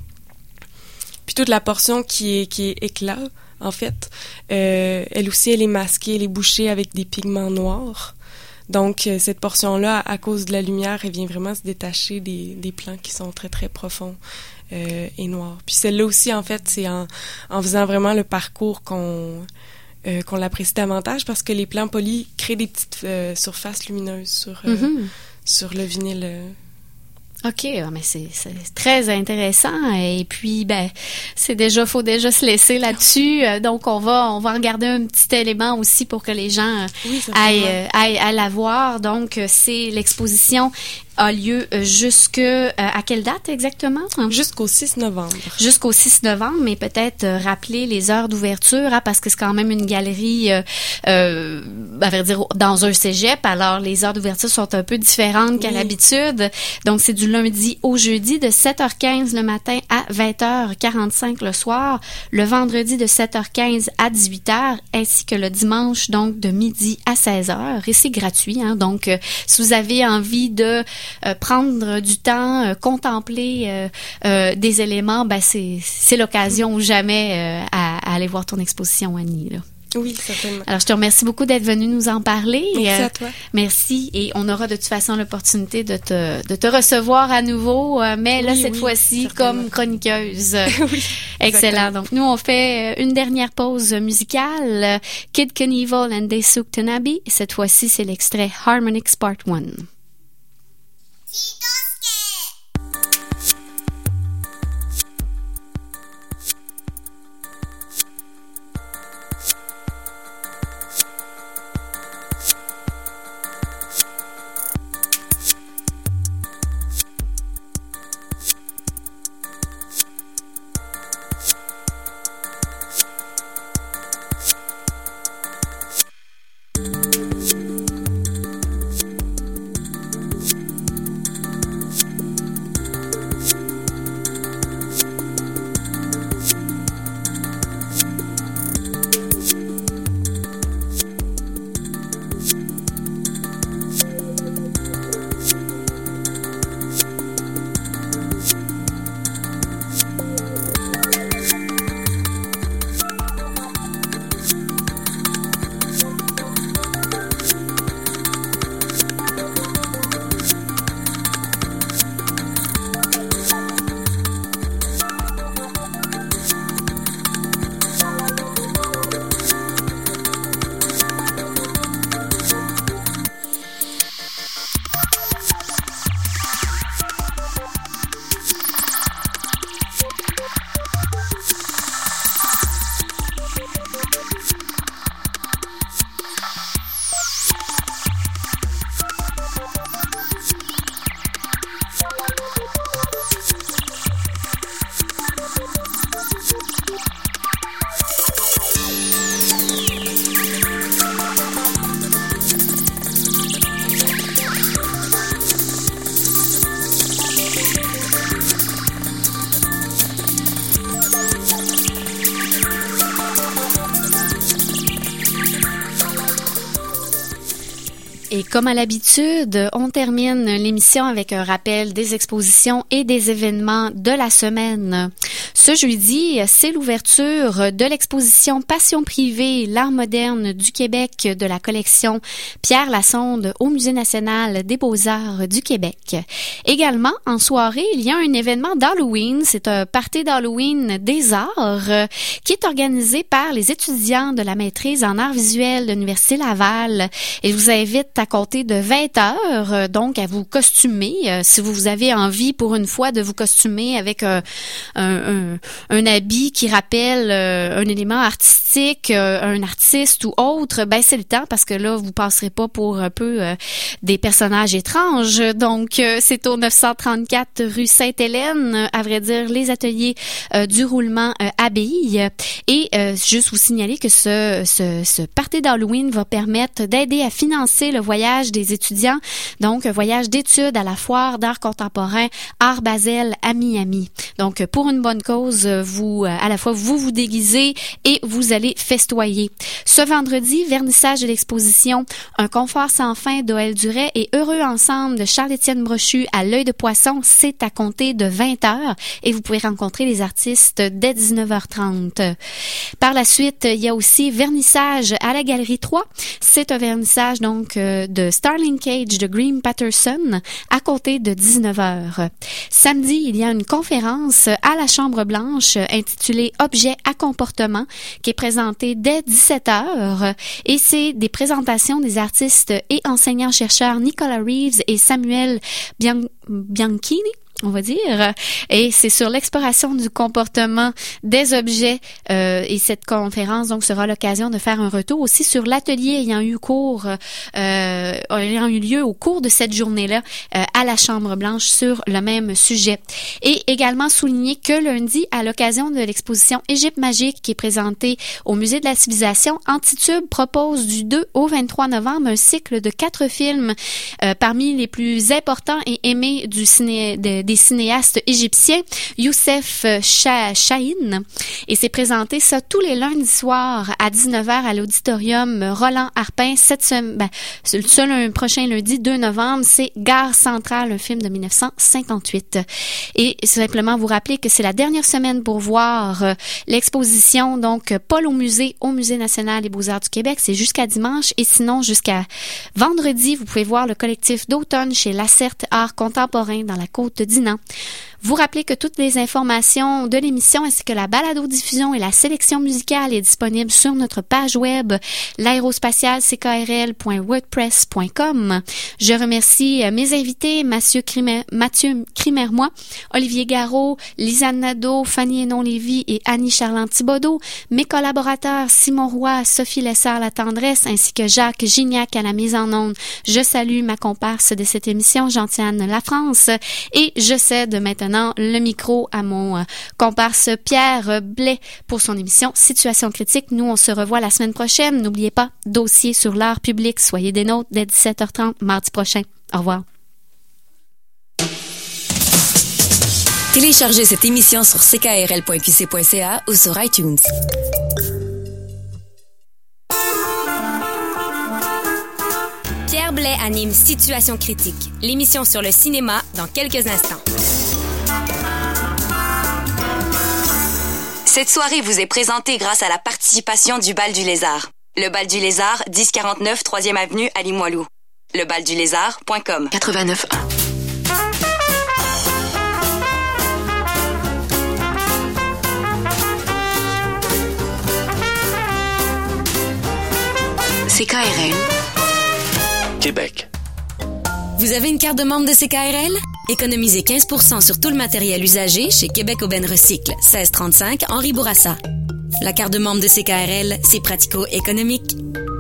Puis toute la portion qui est, qui est éclat, en fait, euh, elle aussi, elle est masquée, elle est bouchée avec des pigments noirs. Donc, euh, cette portion-là, à, à cause de la lumière, elle vient vraiment se détacher des, des plans qui sont très, très profonds euh, et noirs. Puis celle-là aussi, en fait, c'est en, en faisant vraiment le parcours qu'on... Euh, qu'on l'apprécie davantage parce que les plans polis créent des petites euh, surfaces lumineuses sur, euh, mm-hmm. sur le vinyle. Euh. OK, mais c'est, c'est très intéressant et puis ben c'est déjà faut déjà se laisser là-dessus. Donc on va on va regarder un petit élément aussi pour que les gens oui, aillent, aillent à la voir. Donc c'est l'exposition a lieu jusque euh, à quelle date exactement? Jusqu'au six novembre. Jusqu'au six novembre, mais peut-être euh, rappeler les heures d'ouverture, hein, parce que c'est quand même une galerie, euh, euh, à vrai dire, dans un cégep. Alors, les heures d'ouverture sont un peu différentes qu'à oui. l'habitude. Donc, c'est du lundi au jeudi de sept heures quinze le matin à vingt heures quarante-cinq le soir. Le vendredi de sept heures quinze à dix-huit heures, ainsi que le dimanche, donc, de midi à seize heures. Et c'est gratuit, hein. Donc, euh, si vous avez envie de Euh, prendre du temps, euh, contempler euh, euh, des éléments, ben c'est c'est l'occasion ou jamais euh, à, à aller voir ton exposition, Annie, là. Oui, certainement. Alors, je te remercie beaucoup d'être venue nous en parler. Merci euh, à toi. Merci. Et on aura de toute façon l'opportunité de te, de te recevoir à nouveau, euh, mais là, oui, cette oui, fois-ci, certainement. comme chroniqueuse. Oui, excellent. Donc, nous, on fait une dernière pause musicale. Kid Knievel and They Sook Tanabe. Cette fois-ci, c'est l'extrait Harmonix Part one. Et comme à l'habitude, on termine l'émission avec un rappel des expositions et des événements de la semaine. Ce jeudi, c'est l'ouverture de l'exposition Passion privée, l'art moderne du Québec de la collection Pierre Lassonde au Musée national des beaux-arts du Québec. Également, en soirée, il y a un événement d'Halloween. C'est un party d'Halloween des arts euh, qui est organisé par les étudiants de la maîtrise en arts visuels de l'Université Laval. Et je vous invite à compter de vingt heures, euh, donc à vous costumer. Euh, si vous avez envie pour une fois de vous costumer avec euh, un, un un, un habit qui rappelle euh, un élément artistique, euh, un artiste ou autre, ben c'est le temps parce que là, vous passerez pas pour un peu euh, des personnages étranges. Donc, euh, c'est au neuf cent trente-quatre rue Sainte-Hélène, à vrai dire, les ateliers euh, du roulement euh, Abbaye. Et euh, juste vous signaler que ce, ce, ce party d'Halloween va permettre d'aider à financer le voyage des étudiants, donc un voyage d'études à la foire d'art contemporain Art Basel à Miami. Donc, pour une bonne cause, vous, à la fois, vous vous déguisez et vous allez festoyer. Ce vendredi, vernissage de l'exposition Un confort sans fin d'O L Duret et Heureux ensemble de Charles-Étienne Brochu à l'Œil de Poisson, c'est à compter de vingt heures et vous pouvez rencontrer les artistes dès dix-neuf heures trente. Par la suite, il y a aussi vernissage à la Galerie trois. C'est un vernissage donc de Starling Cage de Green Patterson à compter de dix-neuf heures. Samedi, il y a une conférence à la Chambre Blanche intitulée Objets à comportement qui est présentée dès dix-sept heures et c'est des présentations des artistes et enseignants-chercheurs Nicolas Reeves et Samuel Bian- Bianchini. On va dire, et c'est sur l'exploration du comportement des objets euh, et cette conférence donc sera l'occasion de faire un retour aussi sur l'atelier ayant eu cours euh, ayant eu lieu au cours de cette journée-là euh, à la Chambre Blanche sur le même sujet. Et également souligner que lundi, à l'occasion de l'exposition Égypte magique qui est présentée au Musée de la Civilisation, Antitube propose du deux au vingt-trois novembre un cycle de quatre films euh, parmi les plus importants et aimés du ciné de, des cinéastes égyptiens, Youssef Chahine. Et c'est présenté ça tous les lundis soirs à dix-neuf heures à l'auditorium Roland Harpin. Cette semaine, ben, le seul prochain lundi deux novembre, c'est Gare Centrale, un film de dix-neuf cent cinquante-huit. Et simplement vous rappeler que c'est la dernière semaine pour voir euh, l'exposition, donc Paul au musée, au Musée national des beaux-arts du Québec. C'est jusqu'à dimanche et sinon jusqu'à vendredi, vous pouvez voir le collectif d'automne chez Lacerte Art Contemporain dans la Côte-d'Inan. Vous rappelez que toutes les informations de l'émission ainsi que la balado-diffusion et la sélection musicale est disponible sur notre page web l'aérospatiale c k r l point wordpress point com. Je remercie mes invités, Mathieu Crimer, Mathieu Crimermois, Olivier Garot, Lisanne Nadeau, Fanny Hénon-Lévy et Annie Charland-Thibodeau, mes collaborateurs Simon Roy, Sophie Lessard-La-Tendresse ainsi que Jacques Gignac à la mise en onde. Je salue ma comparse de cette émission, Gentiane Lafrance, et je cède maintenant le micro à mon euh, comparse Pierre Blais pour son émission Situation critique. Nous, on se revoit la semaine prochaine. N'oubliez pas, dossier sur l'art public. Soyez des nôtres dès dix-sept heures trente mardi prochain. Au revoir. Téléchargez cette émission sur c k r l point q c point c a ou sur iTunes. Pierre Blais anime Situation critique, l'émission sur le cinéma dans quelques instants. Cette soirée vous est présentée grâce à la participation du Bal du Lézard. Le Bal du Lézard, dix quarante-neuf troisième avenue à Limoilou. le bal du lézard point com. quatre-vingt-neuf un. C K R L. Québec. Vous avez une carte de membre de C K R L? Économisez quinze pour cent sur tout le matériel usagé chez Québec Aubaine Recycle, seize trente-cinq Henri Bourassa. La carte de membre de C K R L, c'est pratico-économique.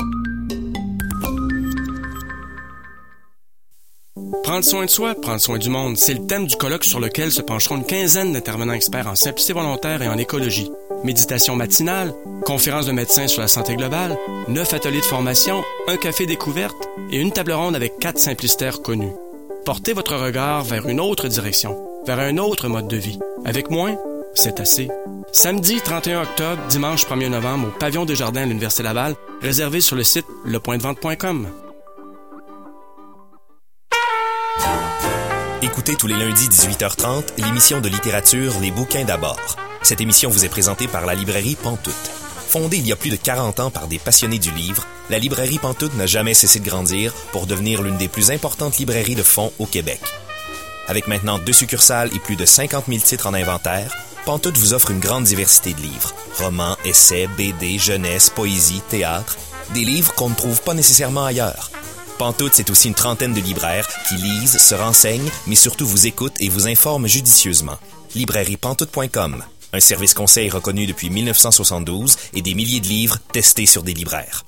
Prendre soin de soi, prendre soin du monde, c'est le thème du colloque sur lequel se pencheront une quinzaine d'intervenants experts en simplicité volontaire et en écologie. Méditation matinale, conférence de médecins sur la santé globale, neuf ateliers de formation, un café découverte et une table ronde avec quatre simplicités connus. Portez votre regard vers une autre direction, vers un autre mode de vie. Avec moins, c'est assez. Samedi trente et un octobre, dimanche premier novembre au Pavillon des Jardins à l'Université Laval, réservé sur le site le point de vente point com. Écoutez tous les lundis dix-huit heures trente l'émission de littérature Les bouquins d'abord. Cette émission vous est présentée par la librairie Pantoute. Fondée il y a plus de quarante ans par des passionnés du livre, la librairie Pantoute n'a jamais cessé de grandir pour devenir l'une des plus importantes librairies de fond au Québec. Avec maintenant deux succursales et plus de cinquante mille titres en inventaire, Pantoute vous offre une grande diversité de livres. Romans, essais, B D, jeunesse, poésie, théâtre. Des livres qu'on ne trouve pas nécessairement ailleurs. Pantoute, c'est aussi une trentaine de libraires qui lisent, se renseignent, mais surtout vous écoutent et vous informent judicieusement. librairie pantoute point com. un service conseil reconnu depuis mille neuf cent soixante-douze et des milliers de livres testés sur des libraires.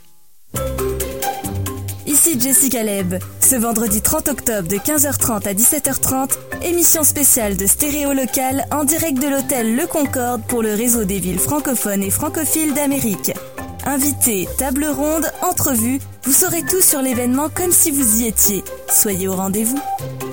Ici Jessica Leb. Ce vendredi trente octobre de quinze heures trente à dix-sept heures trente, émission spéciale de Stéréo Local en direct de l'hôtel Le Concorde pour le réseau des villes francophones et francophiles d'Amérique. Invités, table ronde, entrevues, vous saurez tout sur l'événement comme si vous y étiez. Soyez au rendez-vous.